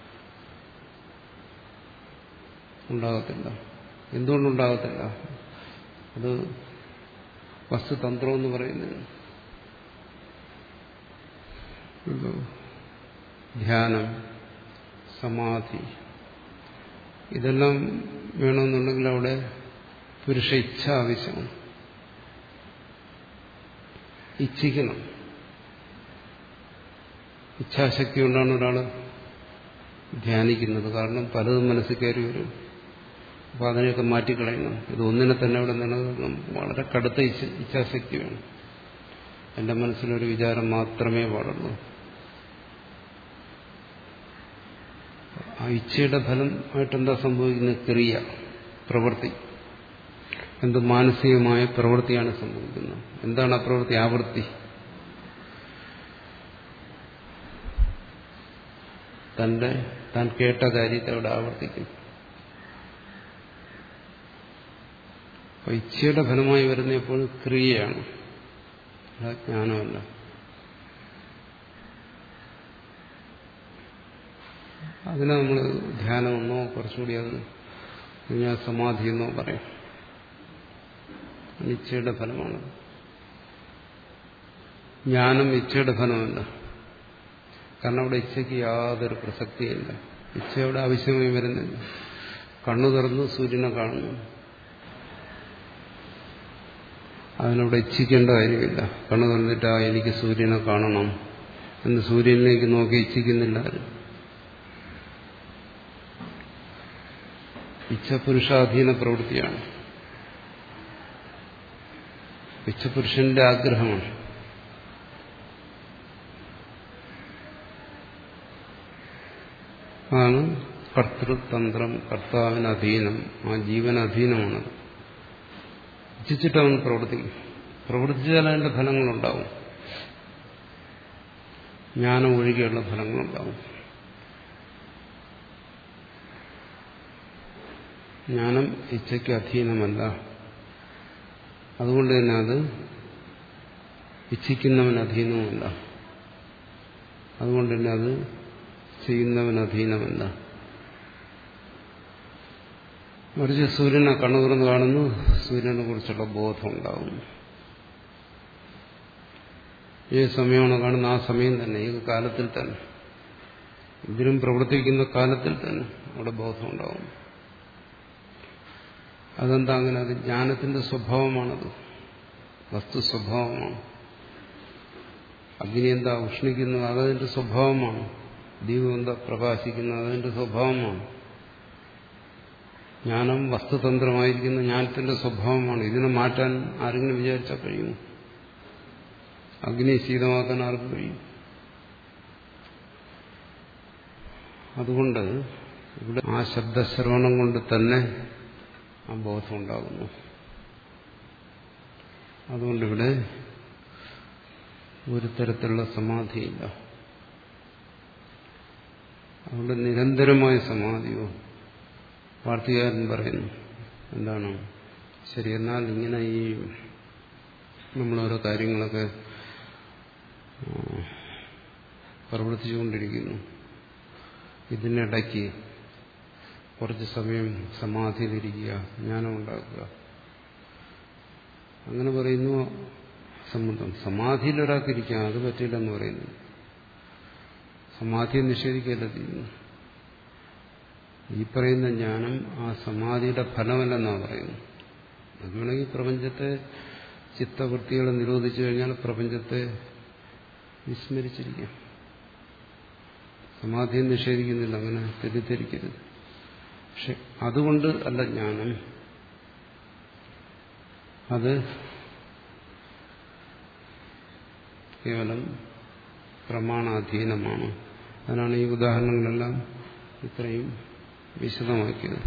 ഉണ്ടാകത്തില്ല. എന്തുകൊണ്ടുണ്ടാകത്തില്ല? അത് വസ്തുതന്ത്രം എന്ന് പറയുന്നത് ധ്യാനം, സമാധി ഇതെല്ലാം വേണമെന്നുണ്ടെങ്കിൽ അവിടെ പുരുഷ ഇച്ഛ ആവശ്യമാണ്. ഇച്ഛിക്കണം. ഇച്ഛാശക്തി കൊണ്ടാണ് ഒരാൾ ധ്യാനിക്കുന്നത്. കാരണം പലതും മനസ്സിൽ കയറി വരും. അപ്പോൾ അതിനെയൊക്കെ മാറ്റിക്കളയണം. ഇത് ഒന്നിനെ തന്നെ അവിടെ നിലനിർത്തണം. വളരെ കടുത്ത ഇച്ഛാശക്തി വേണം. എന്റെ മനസ്സിലൊരു വിചാരം മാത്രമേ പാടുള്ളൂ. ആ ഇച്ഛയുടെ ഫലമായിട്ട് എന്താ സംഭവിക്കുന്നത്? ക്രിയ, പ്രവൃത്തി. എന്ത് മാനസികമായ പ്രവൃത്തിയാണ് സംഭവിക്കുന്നത്. എന്താണ് ആ പ്രവൃത്തി? ആവൃത്തി. തന്റെ താൻ കേട്ട കാര്യത്തെ അവിടെ ആവർത്തിക്കും. അപ്പൊ ഇച്ഛയുടെ ഫലമായി വരുന്ന എപ്പോഴും ക്രിയയാണ്, ജ്ഞാനമല്ല. അതിനെ നമ്മൾ ധ്യാനമെന്നോ കുറച്ചുകൂടി അത് കഴിഞ്ഞാൽ സമാധി എന്നോ പറയാം. ഇച്ഛയുടെ ഫലമാണ്. ജ്ഞാനം ഇച്ഛയുടെ ഫലമല്ല. കാരണം അവിടെ ഇച്ഛയ്ക്ക് യാതൊരു പ്രസക്തിയില്ല. ഇച്ഛയുടെ ആവശ്യമായി വരുന്നില്ല. കണ്ണു തുറന്ന് സൂര്യനെ കാണുന്നു, അതിനവിടെ ഇച്ഛിക്കേണ്ട കാര്യമില്ല. കണ്ണു തുറന്നിട്ട് ആ എനിക്ക് സൂര്യനെ കാണണം എന്ന് സൂര്യനിലേക്ക് നോക്കി ഇച്ഛിക്കുന്നില്ല. ഇച്ഛ പുരുഷാധീന പ്രവൃത്തിയാണ്. ഇച്ഛ പുരുഷന്റെ ആഗ്രഹമാണ്. അതാണ് കർത്തൃതന്ത്രം, കർത്താവിന് അധീനം, ആ ജീവന് അധീനമാണത്. ഇച്ഛിച്ചിട്ട് അവൻ പ്രവർത്തിക്കും. പ്രവർത്തിച്ചാൽ അതിന്റെ ഫലങ്ങളുണ്ടാവും. ജ്ഞാനം ഒഴികെയുള്ള ഫലങ്ങളുണ്ടാവും. ജ്ഞാനം ഇച്ഛയ്ക്ക് അധീനമല്ല. അതുകൊണ്ട് തന്നെ അത് ഇച്ഛിക്കുന്നവന് അധീനവുമല്ല. അതുകൊണ്ട് തന്നെ അത് ചെയ്യുന്നവന് അധീനമല്ല. മറിച്ച് സൂര്യനെ കണ്ണു തുറന്ന് കാണുന്നു, സൂര്യനെ കുറിച്ചുള്ള ബോധം ഉണ്ടാകുന്നു. ഏത് സമയമാണോ കാണുന്നത് ആ സമയം തന്നെ, ഏത് കാലത്തിൽ തന്നെ, ഇതിലും പ്രവർത്തിക്കുന്ന കാലത്തിൽ തന്നെ അവിടെ ബോധം ഉണ്ടാകും. അതെന്താ അങ്ങനെ? അത് ജ്ഞാനത്തിന്റെ സ്വഭാവമാണത്, വസ്തു സ്വഭാവമാണ്. അഗ്നി എന്താ ഉഷ്ണിക്കുന്നത്, അതതിന്റെ സ്വഭാവമാണ്. ദീപം എന്താ പ്രകാശിക്കുന്നത്, അതിന്റെ സ്വഭാവമാണ്. ജ്ഞാനം വസ്തുതന്ത്രമായിരിക്കുന്ന ജ്ഞാനത്തിന്റെ സ്വഭാവമാണ്. ഇതിനെ മാറ്റാൻ ആരെങ്കിലും വിചാരിച്ചാൽ കഴിയുമോ? അഗ്നി ശീതമാക്കാൻ ആർക്കും കഴിയും? അതുകൊണ്ട് ഇവിടെ ആ ശബ്ദശ്രവണം കൊണ്ട് തന്നെ ആ ബോധം ഉണ്ടാകുന്നു. അതുകൊണ്ടിവിടെ ഒരു തരത്തിലുള്ള സമാധിയില്ല. അതുകൊണ്ട് നിരന്തരമായ സമാധിയോ വാർത്തകാരൻ പറയുന്നു. എന്താണ്? ശരി, എന്നാൽ ഇങ്ങനെ ഈ നമ്മളോരോ കാര്യങ്ങളൊക്കെ പ്രവർത്തിച്ചുകൊണ്ടിരിക്കുന്നു, ഇതിനിടയ്ക്ക് കുറച്ച് സമയം സമാധിയിലിരിക്കുക, ജ്ഞാനം ഉണ്ടാക്കുക, അങ്ങനെ പറയുന്നു. സമ്മതം. സമാധിയിൽ ഒരാൾക്കിരിക്കാം, അത് പറ്റില്ലെന്ന് പറയുന്നു. സമാധിയെ നിഷേധിക്കല്ല ചെയ്യുന്നു. ഈ പറയുന്ന ജ്ഞാനം ആ സമാധിയുടെ ഫലമല്ലെന്നാണ് പറയുന്നത്. അത് വേണമെങ്കിൽ പ്രപഞ്ചത്തെ, ചിത്തവൃത്തികളെ നിരോധിച്ചു കഴിഞ്ഞാൽ പ്രപഞ്ചത്തെ വിസ്മരിച്ചിരിക്കാം. സമാധിയെ നിഷേധിക്കുന്നില്ല, അങ്ങനെ തെറ്റിദ്ധരിക്കരുത്. പക്ഷെ അതുകൊണ്ട് അല്ല ജ്ഞാനം, അത് കേവലം പ്രമാണാധീനമാണ്. അതിനാണ് ഈ ഉദാഹരണങ്ങളെല്ലാം ഇത്രയും വിശദമാക്കിയത്.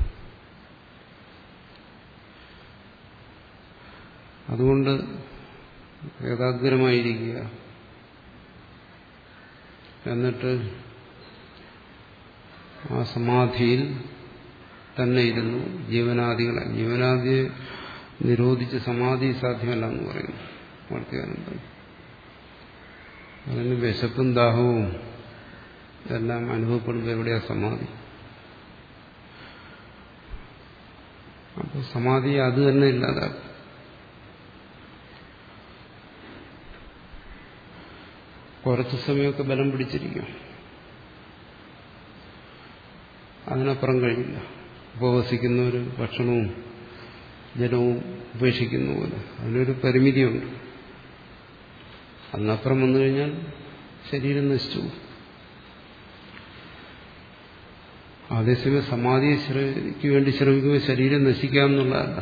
അതുകൊണ്ട് ഏകാഗ്രമായിരിക്കുക, എന്നിട്ട് ആ സമാധിയിൽ തന്നെ ഇരുന്നു ജീവനാദികളെ ജീവനാദിയെ നിരോധിച്ച് സമാധി സാധ്യമല്ല എന്ന് പറയുന്നു വാർത്തകാരൻ. അതിന് വിശപ്പും ദാഹവും എല്ലാം അനുഭവപ്പെടുമ്പോൾ എവിടെയാ സമാധി? അപ്പോൾ സമാധി അത് തന്നെ ഇല്ലാതാക്കും. കുറച്ചു സമയമൊക്കെ ബലം പിടിച്ചിരിക്കും, അതിനപ്പുറം കഴിയില്ല. ഉപവസിക്കുന്നവർ ഭക്ഷണവും ജലവും ഉപേക്ഷിക്കുന്ന പോലെ അതിനൊരു പരിമിതിയുണ്ട്. അതിനപ്പുറം വന്നു കഴിഞ്ഞാൽ ശരീരം നശിച്ചു. അതേസമയം സമാധിക്ക് വേണ്ടി ശ്രമിക്കുമ്പോൾ ശരീരം നശിക്കാമെന്നുള്ളതല്ല.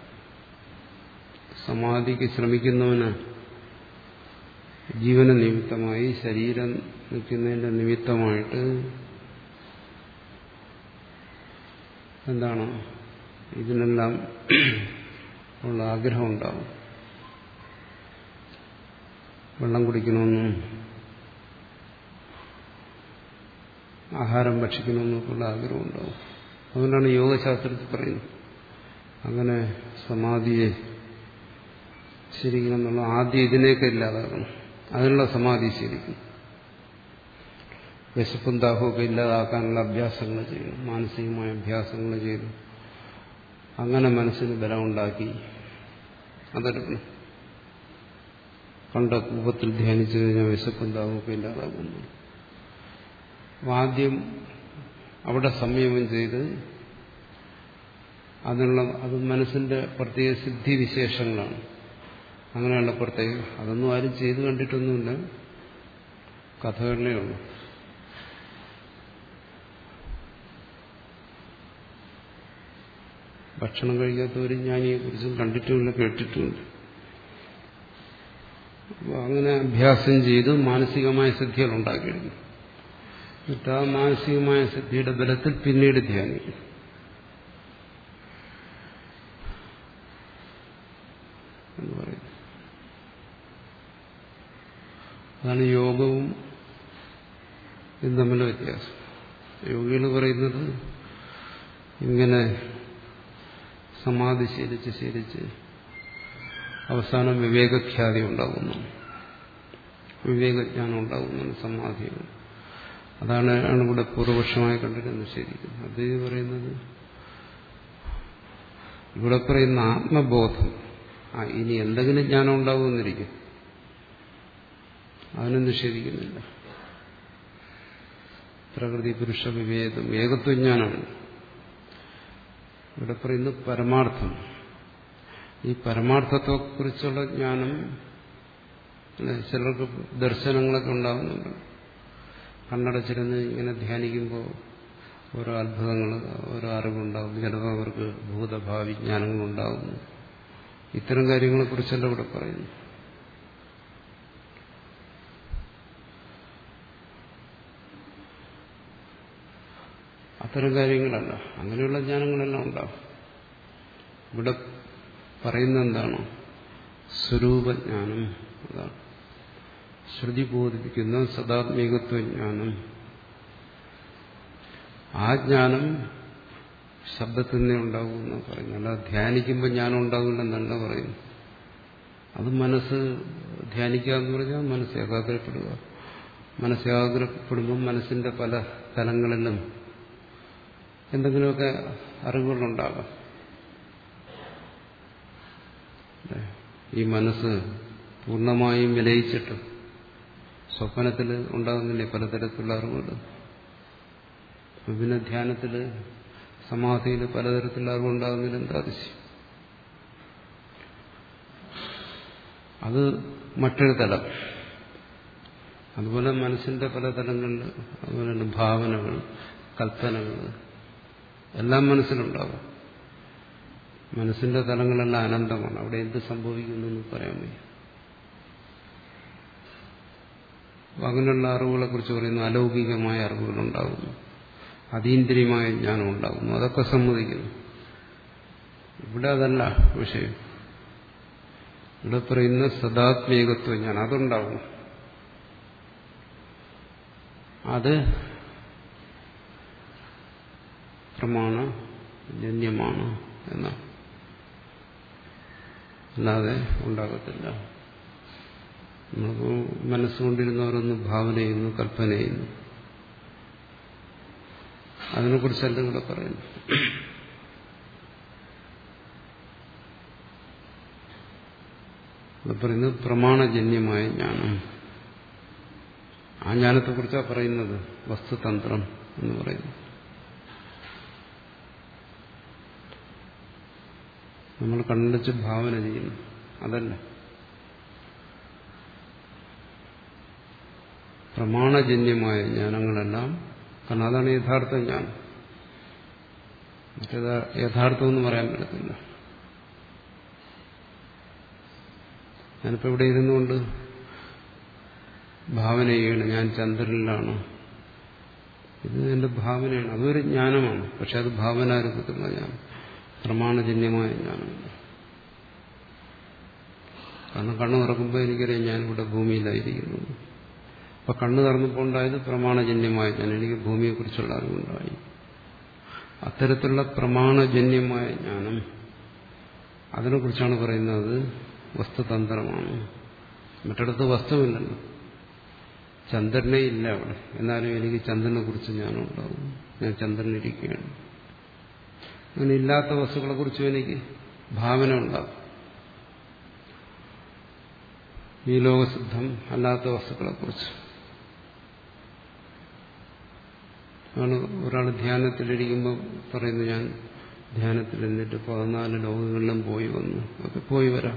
സമാധിക്ക് ശ്രമിക്കുന്നവന് ജീവന നിമിത്തമായി, ശരീരം നിൽക്കുന്നതിന്റെ നിമിത്തമായിട്ട് എന്താണ് ഇതിനെല്ലാം ഉള്ള ആഗ്രഹം ഉണ്ടാവും. വെള്ളം കുടിക്കണമെന്നും ആഹാരം ഭക്ഷിക്കണമെന്നൊക്കെയുള്ള ആഗ്രഹം ഉണ്ടാവും. അതുകൊണ്ടാണ് യോഗശാസ്ത്രത്തിൽ പറയുന്നത് അങ്ങനെ സമാധിയെ ശരിക്കണം എന്നുള്ള ആദ്യം ഇതിനെയൊക്കെ ഇല്ലാതാകണം, അതിനുള്ള സമാധി ശരിക്കും. വിശപ്പും ദാഹമൊക്കെ ഇല്ലാതാക്കാനുള്ള അഭ്യാസങ്ങൾ ചെയ്യണം, മാനസികമായ അഭ്യാസങ്ങൾ ചെയ്തു. അങ്ങനെ മനസ്സിന് ബലമുണ്ടാക്കി അതെടുക്കണം. കണ്ട കൂപത്തിൽ ധ്യാനിച്ചു കഴിഞ്ഞാൽ വിശപ്പും ദാഹമൊക്കെ ഇല്ലാതാകുന്നു. ആദ്യം അവിടെ സംയമം ചെയ്ത് അതിനുള്ള അത് മനസ്സിന്റെ പ്രത്യേക സിദ്ധിവിശേഷങ്ങളാണ്. അങ്ങനെയുള്ള പ്രത്യേക അതൊന്നും ആരും ചെയ്തു കണ്ടിട്ടൊന്നുമില്ല, കഥകളിലേ ഉള്ളൂ. ഭക്ഷണം കഴിക്കാത്തവർ ജ്ഞാനിയെക്കുറിച്ചും കണ്ടിട്ടുമില്ല, കേട്ടിട്ടുമില്ല. അപ്പോൾ അങ്ങനെ അഭ്യാസം ചെയ്ത് മാനസികമായ സിദ്ധികൾ ഉണ്ടാക്കിയെടുക്കും. എന്നിട്ട് ആ മാനസികമായ സിദ്ധിയുടെ ബലത്തിൽ പിന്നീട് ധ്യാനിക്കും. എന്ന് പറയുന്നു. അതാണ് യോഗവും ഇതും തമ്മിലുള്ള വ്യത്യാസം. യോഗികൾ പറയുന്നത് ഇങ്ങനെ സമാധി ശീലിച്ച് ശീലിച്ച് അവസാനം വിവേകഖ്യാതി ഉണ്ടാകുന്നു, വിവേകജ്ഞാനം ഉണ്ടാകുന്നു സമാധിയാണ്. അതാണ് ആണ് ഇവിടെ പൂർവപക്ഷമായി കണ്ടിട്ട് നിഷേധിക്കുന്നത്. അദ്ദേഹം പറയുന്നത് ഇവിടെ പറയുന്ന ആത്മബോധം, ആ ഇനി എന്തെങ്കിലും ജ്ഞാനം ഉണ്ടാകുമെന്നിരിക്കും, അതിനും നിഷേധിക്കുന്നില്ല. പ്രകൃതി പുരുഷ വിവേകം ഏകത്വജ്ഞാനമാണ് ഇവിടെ പറയുന്നത്. പരമാർത്ഥം, ഈ പരമാർത്ഥത്തെക്കുറിച്ചുള്ള ജ്ഞാനം ചിലർക്ക് ദർശനങ്ങളൊക്കെ ഉണ്ടാകുന്നുണ്ട്. കണ്ണടച്ചിരുന്ന് ഇങ്ങനെ ധ്യാനിക്കുമ്പോൾ ഓരോ അത്ഭുതങ്ങൾ, ഓരോ അറിവുണ്ടാകും. ചിലപ്പോൾ അവർക്ക് ഭൂതഭാവി ജ്ഞാനങ്ങളുണ്ടാകുന്നു. ഇത്തരം കാര്യങ്ങളെക്കുറിച്ചല്ല ഇവിടെ പറയുന്നു. അത്തരം കാര്യങ്ങളല്ല, അങ്ങനെയുള്ള ജ്ഞാനങ്ങളെല്ലാം ഉണ്ടാകും. ഇവിടെ പറയുന്ന എന്താണ്? സ്വരൂപജ്ഞാനം. അതാണ് ശ്രുതി ബോധിപ്പിക്കുന്ന സദാത്മികത്വജ്ഞാനം. ആ ജ്ഞാനം ശബ്ദത്തിൽ നിന്നേ ഉണ്ടാകുമെന്ന് പറയുന്നു. അല്ല ധ്യാനിക്കുമ്പോൾ ജ്ഞാനം ഉണ്ടാകില്ലെന്നല്ല പറയുന്നു. അത് മനസ്സ് ധ്യാനിക്കുക എന്ന് പറഞ്ഞാൽ മനസ്സ് ഏകാഗ്രപ്പെടുക. മനസ്സ് ഏകാഗ്രപ്പെടുമ്പോൾ മനസ്സിന്റെ പല തലങ്ങളിലും എന്തെങ്കിലുമൊക്കെ അറിവുകളുണ്ടാകാം. ഈ മനസ്സ് പൂർണ്ണമായും വിലയിച്ചിട്ട് സ്വപ്നത്തിൽ ഉണ്ടാകുന്നില്ലേ പലതരത്തിലുള്ള അറിവുകൾ. പിന്നെ ധ്യാനത്തിൽ സമാധിയിൽ പലതരത്തിലുള്ള അറിവുണ്ടാകുന്നതിൽ എന്താ അതിശയം? അത് മറ്റൊരു തലം. അതുപോലെ മനസ്സിന്റെ പല തലങ്ങളിൽ, അതുപോലെ ഭാവനകൾ, കൽപ്പനകൾ എല്ലാം മനസ്സിലുണ്ടാകും. മനസ്സിന്റെ തലങ്ങളെല്ലാം അനന്തമാണ്. അവിടെ എന്ത് സംഭവിക്കുന്നു എന്ന് പറയാൻ വയ്യ. അങ്ങനെയുള്ള അറിവുകളെ കുറിച്ച് പറയുന്നു. അലൗകികമായ അറിവുകളുണ്ടാകുന്നു, അതീന്ദ്രിയമായ ജ്ഞാനം ഉണ്ടാകുന്നു. അതൊക്കെ സമ്മതിക്കുന്നു. ഇവിടെ അതല്ല വിഷയം. ഇവിടെ പറയുന്ന സദാത്മേകത്വ ജ്ഞാനം അതുണ്ടാകുന്നു. അത് പ്രമാണജന്യമാണ് എന്നാണ്, അല്ലാതെ ഉണ്ടാകത്തില്ല. നമ്മളിപ്പോൾ മനസ്സുകൊണ്ടിരുന്നവരൊന്ന് ഭാവന ചെയ്യുന്നു, കൽപ്പന ചെയ്യുന്നു. അതിനെക്കുറിച്ചല്ല ഇവിടെ പറയുന്നു. ഇവിടെ പറയുന്നത് പ്രമാണജന്യമായ ജ്ഞാനം. ആ ജ്ഞാനത്തെക്കുറിച്ചാണ് പറയുന്നത്. വസ്തുതന്ത്രം എന്ന് പറയുന്നു. നമ്മൾ കണ്ണടച്ച് ഭാവന ചെയ്യുന്നു, അതല്ല. പ്രമാണജന്യമായ ജ്ഞാനങ്ങളെല്ലാം, കാരണം അതാണ് യഥാർത്ഥ ജ്ഞാനം. മറ്റേത് യഥാർത്ഥമെന്ന് പറയാൻ പറ്റത്തില്ല. ഞാനിപ്പോൾ ഇവിടെ ഇരുന്നുകൊണ്ട് ഭാവന ചെയ്യണം, ഞാൻ ചന്ദ്രനിലാണ്. ഇത് എന്റെ ഭാവനയാണ്, അതൊരു ജ്ഞാനമാണ്. പക്ഷെ അത് ഭാവനാരൂപത്തിലുള്ള ജ്ഞാനം, പ്രമാണജന്യമായ ജ്ഞാനമല്ല. കാരണം കണ്ണ് തുറക്കുമ്പോൾ എനിക്കറിയാം ഞാനിവിടെ ഭൂമിയിലായിരിക്കുന്നു. അപ്പൊ കണ്ണ് തുറന്നപ്പോൾ ഉണ്ടായത് പ്രമാണജന്യമായ ജ്ഞാനം, എനിക്ക് ഭൂമിയെക്കുറിച്ചുള്ള അറിവുണ്ടായി. അത്തരത്തിലുള്ള പ്രമാണജന്യമായ ജ്ഞാനം, അതിനെക്കുറിച്ചാണ് പറയുന്നത്. വസ്തുതന്ത്രമാണ്. മറ്റിടത്ത് വസ്തുവില്ലല്ലോ. ചന്ദ്രനെ ഇല്ല അവിടെ. എന്നാലും എനിക്ക് ചന്ദ്രനെ കുറിച്ച് ജ്ഞാനമുണ്ടാകും. ഞാൻ ചന്ദ്രനിരിക്കുകയാണ്. അങ്ങനെ ഇല്ലാത്ത വസ്തുക്കളെ കുറിച്ചും എനിക്ക് ഭാവന ഉണ്ടാകും. ഈ ലോകസിദ്ധം അല്ലാത്ത വസ്തുക്കളെ കുറിച്ച് ആണ് ഒരാൾ ധ്യാനത്തിലിരിക്കുമ്പോൾ പറയുന്നു, ഞാൻ ധ്യാനത്തിൽ എന്നിട്ട് പതിനാല് ലോകങ്ങളിലും പോയി വന്നു. ഒക്കെ പോയി വരാം.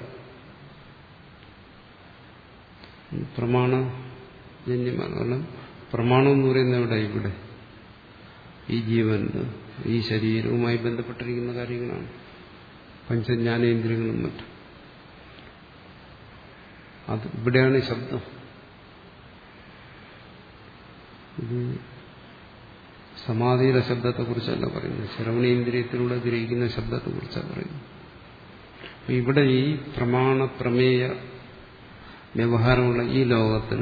പ്രമാണജന്യമാണ്. കാരണം പ്രമാണം എന്ന് പറയുന്നത് എവിടെ? ഇവിടെ ഈ ജീവന്, ഈ ശരീരവുമായി ബന്ധപ്പെട്ടിരിക്കുന്ന കാര്യങ്ങളാണ്. പഞ്ചജ്ഞാനേന്ദ്രിയങ്ങളും മറ്റും. അത് ഇവിടെയാണ് ശബ്ദം. ഇത് സമാധിയുടെ ശബ്ദത്തെക്കുറിച്ചല്ല പറയുന്നത്, ശ്രവണേന്ദ്രിയത്തിലൂടെ ഗ്രഹിക്കുന്ന ശബ്ദത്തെക്കുറിച്ചാണ് പറയുന്നത്. ഇവിടെ ഈ പ്രമാണ പ്രമേയ വ്യവഹാരമുള്ള ഈ ലോകത്തിൽ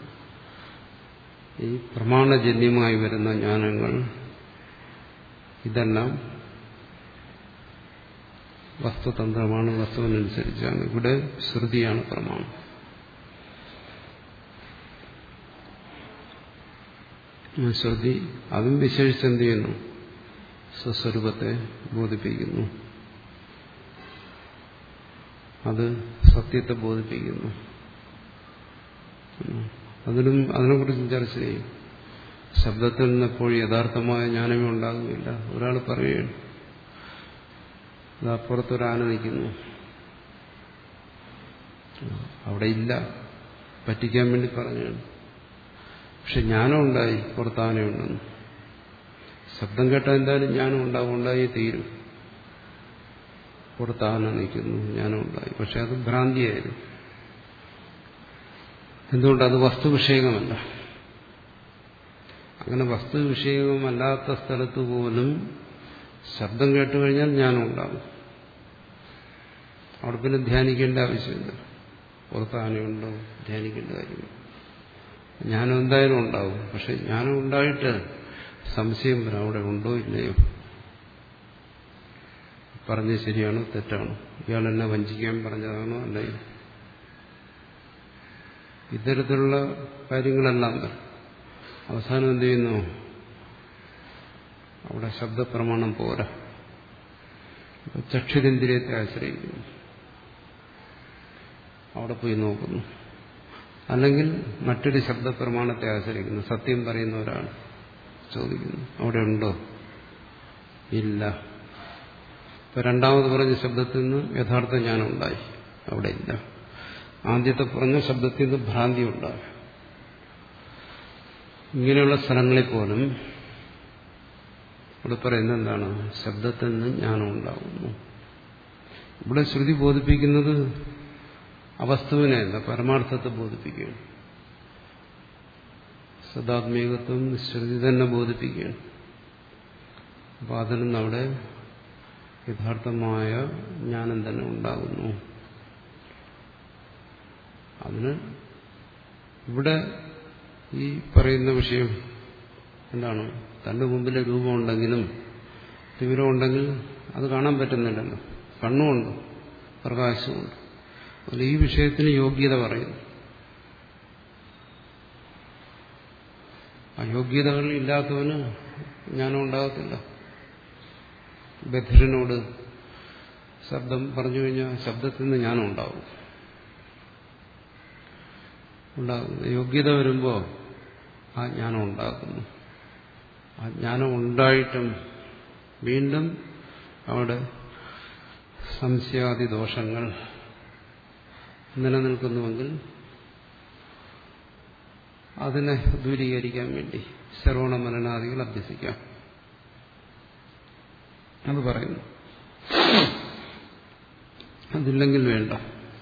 ഈ പ്രമാണജന്യമായി വരുന്ന ജ്ഞാനങ്ങൾ ഇതെല്ലാം വസ്തുതന്ത്രമാണ്, വസ്തുവിനനുസരിച്ചാണ്. ഇവിടെ ശ്രുതിയാണ് പ്രമാണം. ശ്രുതി അതും വിശേഷിച്ച് എന്ത് ചെയ്യുന്നു? സ്വസ്വരൂപത്തെ ബോധിപ്പിക്കുന്നു. അത് സത്യത്തെ ബോധിപ്പിക്കുന്നു. അതിനും അതിനെക്കുറിച്ച് ചർച്ച ചെയ്യും. ശബ്ദത്തിൽ നിന്ന് എപ്പോഴും യഥാർത്ഥമായ ജ്ഞാനമേ ഉണ്ടാകുന്നില്ല. ഒരാൾ പറയുകയാണ്, അപ്പുറത്തൊരാന നിൽക്കുന്നു, അവിടെ ഇല്ല, പറ്റിക്കാൻ വേണ്ടി പറഞ്ഞാണ്. പക്ഷെ ജ്ഞാനം ഉണ്ടായി, പുറത്താനയുണ്ടെന്ന്. ശബ്ദം കേട്ടാൽ എന്തായാലും ജ്ഞാനം ഉണ്ടാവും, ഉണ്ടായി തീരും. പുറത്താന നിൽക്കുന്നു, ജ്ഞാനം ഉണ്ടായി. പക്ഷെ അത് ഭ്രാന്തിയായിരുന്നു. എന്തുകൊണ്ട്? അത് വസ്തുവിഷയകമല്ല. അങ്ങനെ വസ്തുവിഷയകമല്ലാത്ത സ്ഥലത്ത് പോലും ശബ്ദം കേട്ടുകഴിഞ്ഞാൽ ജ്ഞാനം ഉണ്ടാകും. അവിടെ പിന്നെ ധ്യാനിക്കേണ്ട ആവശ്യമില്ല. പുറത്താനയുണ്ടോ ധ്യാനിക്കേണ്ട കാര്യമില്ല. ജ്ഞാനം എന്തായാലും ഉണ്ടാവും. പക്ഷെ ജ്ഞാനം ഉണ്ടായിട്ട് സംശയം വരാം, അവിടെ ഉണ്ടോ ഇല്ലയോ, പറഞ്ഞത് ശരിയാണോ തെറ്റാണോ, ഇയാൾ എന്നെ വഞ്ചിക്കാൻ പറഞ്ഞതാണോ അല്ലയോ. ഇത്തരത്തിലുള്ള കാര്യങ്ങളെല്ലാം അവസാനം എന്ത് ചെയ്യുന്നു? അവിടെ ശബ്ദപ്രമാണം പോരാ, ചക്ഷുരേന്ദ്രിയത്തെ ആശ്രയിക്കുന്നു. അവിടെ പോയി നോക്കുന്നു. അല്ലെങ്കിൽ മറ്റൊരു ശബ്ദപ്രമാണത്തെ ആശ്രയിക്കുന്നു. സത്യം പറയുന്ന ഒരാൾ ചോദിക്കുന്നു, അവിടെ ഉണ്ടോ? ഇല്ല. ഇപ്പൊ രണ്ടാമത് പറഞ്ഞ ശബ്ദത്തിൽ നിന്ന് യഥാർത്ഥ ജ്ഞാനം ഉണ്ടായി, അവിടെ ഇല്ല. ആദ്യത്തെ പറഞ്ഞ ശബ്ദത്തിൽ നിന്ന് ഭ്രാന്തി ഉണ്ടായി. ഇങ്ങനെയുള്ള സ്ഥലങ്ങളിൽ പോലും ഇവിടെ പറയുന്നത് എന്താണ്? ശബ്ദത്തിൽ നിന്ന് ജ്ഞാനം ഉണ്ടാകുന്നു. ഇവിടെ ശ്രുതി ബോധിപ്പിക്കുന്നത് അവസ്തുവിനെയല്ല, പരമാർത്ഥത്തെ ബോധിപ്പിക്കുകയാണ്. സദാത്മീകത്വം ശ്രുതി തന്നെ ബോധിപ്പിക്കുകയാണ്. അപ്പോൾ അതിൽ നിന്ന് അവിടെ യഥാർത്ഥമായ ജ്ഞാനം തന്നെ ഉണ്ടാകുന്നു. അതിന് ഇവിടെ ഈ പറയുന്ന വിഷയം എന്താണ്? തന്റെ മുമ്പിലെ രൂപമുണ്ടെങ്കിലും തീവ്രമുണ്ടെങ്കിൽ അത് കാണാൻ പറ്റുന്നില്ലല്ലോ. കണ്ണുമുണ്ട്, പ്രകാശമുണ്ട്. അതുകൊണ്ട് ഈ വിഷയത്തിന് യോഗ്യത പറയുന്നു. ആ യോഗ്യതകൾ ഇല്ലാത്തവന് ജ്ഞാനം ഉണ്ടാകത്തില്ല. ബധിരനോട് ശബ്ദം പറഞ്ഞു കഴിഞ്ഞാൽ ശബ്ദത്തിൽ നിന്ന് ജ്ഞാനം ഉണ്ടാവും. ഉണ്ടാകുന്നു. യോഗ്യത വരുമ്പോൾ ആ ജ്ഞാനം ഉണ്ടാക്കുന്നു. ആ ജ്ഞാനം ഉണ്ടായിട്ടും വീണ്ടും അവിടെ സംശയാദി ദോഷങ്ങൾ നിലനിൽക്കുന്നുവെങ്കിൽ അതിനെ ദൂരീകരിക്കാൻ വേണ്ടി ശ്രവണ മനനാദികൾ അഭ്യസിക്കാം. അത് പറയുന്നു. അതില്ലെങ്കിൽ വേണ്ട.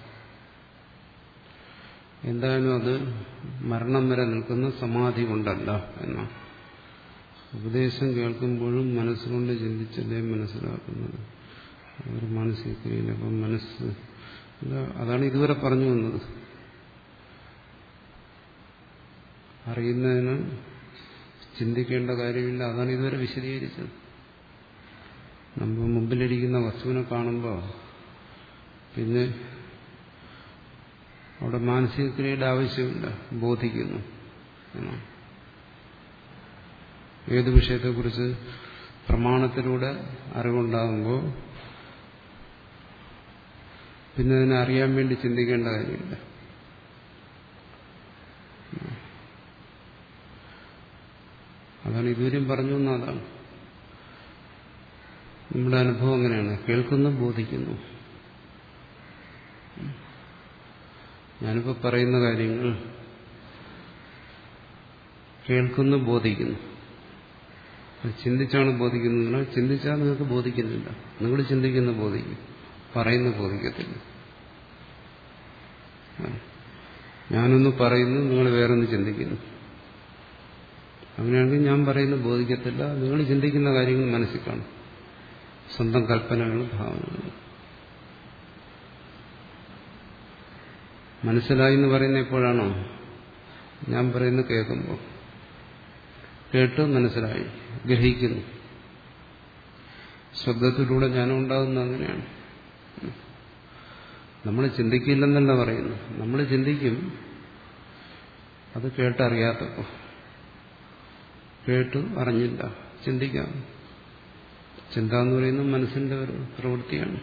എന്തായാലും അത് മരണം വരെ നിൽക്കുന്ന സമാധി കൊണ്ടല്ല എന്നാണ്. ഉപദേശം കേൾക്കുമ്പോഴും മനസ്സുകൊണ്ട് ചിന്തിച്ചല്ലേ മനസ്സിലാക്കുന്നത്. ഒരു മാനസിക ക്രിയയില്ല. അപ്പം മനസ്സ് അതാണ് ഇതുവരെ പറഞ്ഞു വന്നത്. അറിയുന്നതിന് ചിന്തിക്കേണ്ട കാര്യമില്ല. അതാണ് ഇതുവരെ വിശദീകരിച്ചത്. നമ്മൾ മുമ്പിലിരിക്കുന്ന വസ്തുവിനെ കാണുമ്പോൾ പിന്നെ അവിടെ മാനസിക ക്രിയയുടെ ആവശ്യമില്ല. ബോധിക്കുന്നു. എന്നാണ്. ഏത് വിഷയത്തെക്കുറിച്ച് പ്രമാണത്തിലൂടെ അറിവുണ്ടാകുമ്പോൾ പിന്നെ അതിനെ അറിയാൻ വേണ്ടി ചിന്തിക്കേണ്ട കാര്യമില്ല. അതാണ് ഇതുവരെയും പറഞ്ഞു വന്ന അതാണ്. നമ്മുടെ അനുഭവം അങ്ങനെയാണ്. കേൾക്കുന്നു, ബോധിക്കുന്നു. ഞാനിപ്പോൾ പറയുന്ന കാര്യങ്ങൾ കേൾക്കുന്നു, ബോധിക്കുന്നു. ചിന്തിച്ചാണ് ബോധിക്കുന്നത്. ചിന്തിച്ചാൽ നിങ്ങൾക്ക് ബോധിക്കുന്നില്ല. നിങ്ങൾ ചിന്തിക്കുന്ന ബോധിക്കും, പറയുന്ന ബോധിക്കത്തില്ല. ഞാനൊന്ന് പറയുന്നു, നിങ്ങൾ വേറൊന്ന് ചിന്തിക്കുന്നു. അങ്ങനെയാണെങ്കിൽ ഞാൻ പറയുന്നത് ബോധിക്കത്തില്ല. നിങ്ങൾ ചിന്തിക്കുന്ന കാര്യങ്ങൾ മനസ്സിൽ കാണും, സ്വന്തം കൽപ്പനകൾ, ഭാവനകൾ. മനസ്സിലായി എന്ന് പറയുന്ന എപ്പോഴാണോ? ഞാൻ പറയുന്നത് കേൾക്കുമ്പോൾ. കേട്ട് മനസ്സിലായി, ഗ്രഹിക്കുന്നു. ശബ്ദത്തിലൂടെ ജ്ഞാനം ഉണ്ടാകുന്നത് അങ്ങനെയാണ്. നമ്മൾ ചിന്തിക്കില്ലെന്നല്ല പറയുന്നു. നമ്മൾ ചിന്തിക്കും, അത് കേട്ടറിയാത്തപ്പോൾ. കേട്ടു അറിഞ്ഞില്ല, ചിന്തിക്കാം. ചിന്ത എന്ന് പറയുന്നത് മനസ്സിന്റെ ഒരു പ്രവൃത്തിയാണ്.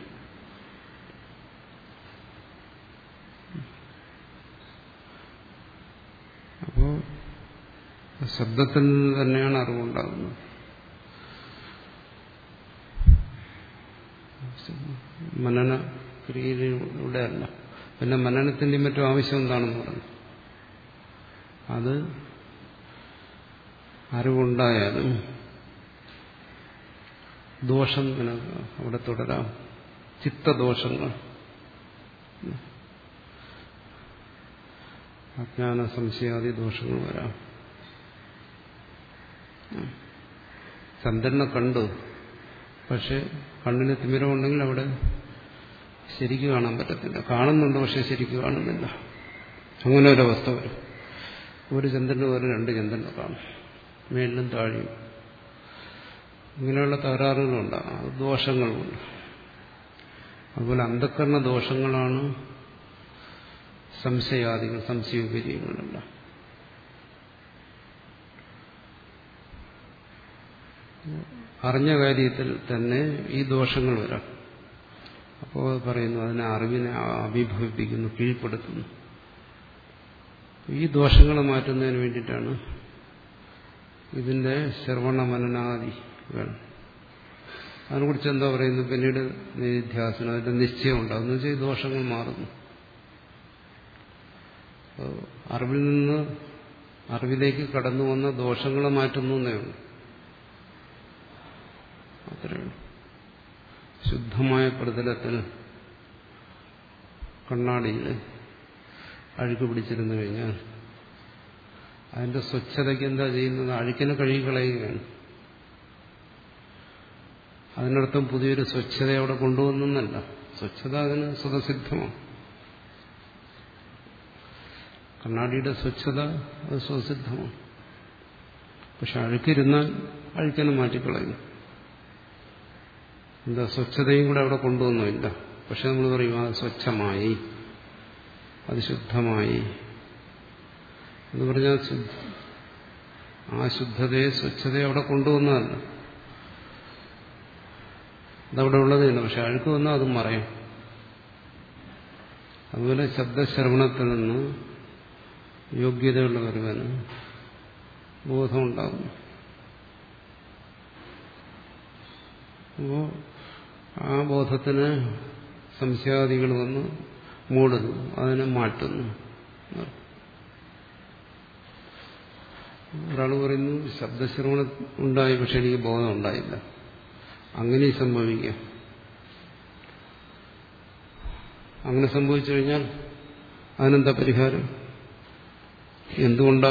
അപ്പോ ശബ്ദത്തിൽ നിന്ന് തന്നെയാണ് അറിവുണ്ടാകുന്നത്. മനന ക്രിയയിലൂടെ അല്ല. പിന്നെ മനനത്തിന്റെ മറ്റും ആവശ്യം എന്താണെന്ന് പറഞ്ഞു. അത് അറിവുണ്ടായാലും ദോഷം അവിടെ തുടരാം. ചിത്തദോഷങ്ങൾ, അജ്ഞാന സംശയാദി ദോഷങ്ങൾ വരാം. ചന്ദ്രനെ കണ്ടു, പക്ഷെ കണ്ണിന് തിമിരമുണ്ടെങ്കിൽ അവിടെ ശരിക്കും കാണാൻ പറ്റത്തില്ല. കാണുന്നുണ്ട്, പക്ഷെ ശരിക്കും കാണുന്നില്ല. അങ്ങനെ ഒരവസ്ഥ വരും. ഒരു ചന്ദ്രന് പോലെ രണ്ട് ചന്ദ്രനെ കാണും, മേലിലും താഴെയും. ഇങ്ങനെയുള്ള തകരാറുകളുണ്ട്, ദോഷങ്ങളുമുണ്ട്. അതുപോലെ അന്ധക്കരണ ദോഷങ്ങളാണ് സംശയാദികൾ, സംശയോപരിയങ്ങളല്ല. അറിഞ്ഞ കാര്യത്തിൽ തന്നെ ഈ ദോഷങ്ങൾ വരാം. അപ്പോൾ പറയുന്നു, അതിനെ അറിവിനെ അഭിഭവിപ്പിക്കുന്നു, കീഴ്പ്പെടുത്തുന്നു. ഈ ദോഷങ്ങളെ മാറ്റുന്നതിന് വേണ്ടിയിട്ടാണ് ഇതിന്റെ ശ്രവണ മനനാദികൾ. അതിനെക്കുറിച്ച് എന്താ പറയുന്നത്? പിന്നീട് നിധ്യാസനം, അതിന്റെ നിശ്ചയം ഉണ്ടാകുന്നു. എന്ന് വെച്ചാൽ ഈ ദോഷങ്ങൾ മാറുന്നു. അറിവിൽ നിന്ന് അറിവിലേക്ക് കടന്നു വന്ന ദോഷങ്ങളെ മാറ്റുന്നു എന്നേ ഉള്ളൂ. അത്രയുള്ളൂ. ശുദ്ധമായ പ്രതലത്തിൽ കണ്ണാടിയിൽ അഴുക്ക് പിടിച്ചിരുന്നു കഴിഞ്ഞാൽ അതിന്റെ സ്വച്ഛതയ്ക്ക് എന്താ ചെയ്യുന്നത്? അഴുക്കിനെ കഴുകിക്കളയുകയാണ്. അതിനർത്ഥം പുതിയൊരു സ്വച്ഛത അവിടെ കൊണ്ടുവന്നല്ല. സ്വച്ഛത അതിന് സ്വതസിദ്ധമാണ്. കണ്ണാടിയുടെ സ്വച്ഛത അത് സ്വസിദ്ധമാണ്. പക്ഷെ അഴുക്കിരുന്നാൽ അഴുക്കിനെ മാറ്റിക്കളയും. എന്താ, സ്വച്ഛതയും കൂടെ അവിടെ കൊണ്ടുവന്നില്ല. പക്ഷെ നമ്മൾ പറയും അത് സ്വച്ഛമായി, അത് ശുദ്ധമായി എന്ന് പറഞ്ഞാൽ ആ ശുദ്ധതയെ, സ്വച്ഛതയെ അവിടെ കൊണ്ടുവന്നതല്ല. അതവിടെ ഉള്ളതല്ല. പക്ഷെ അഴുക്ക് വന്നാൽ അതും മറയും. അതുപോലെ ശബ്ദശ്രവണത്തിൽ നിന്ന് യോഗ്യതയുള്ള ഒരുവന് ബോധമുണ്ടാകുന്നു. അപ്പോ ആ ബോധത്തിന് സംശയാദികൾ വന്ന് മൂടുന്നു, അതിനെ മാറ്റുന്നു. ഒരാൾ പറയുന്നു, ശബ്ദശ്രവണം ഉണ്ടായി, പക്ഷെ എനിക്ക് ബോധം ഉണ്ടായില്ല. അങ്ങനെ സംഭവിക്കാം. അങ്ങനെ സംഭവിച്ചു കഴിഞ്ഞാൽ അതിനെന്താ പരിഹാരം? എന്തുകൊണ്ടാ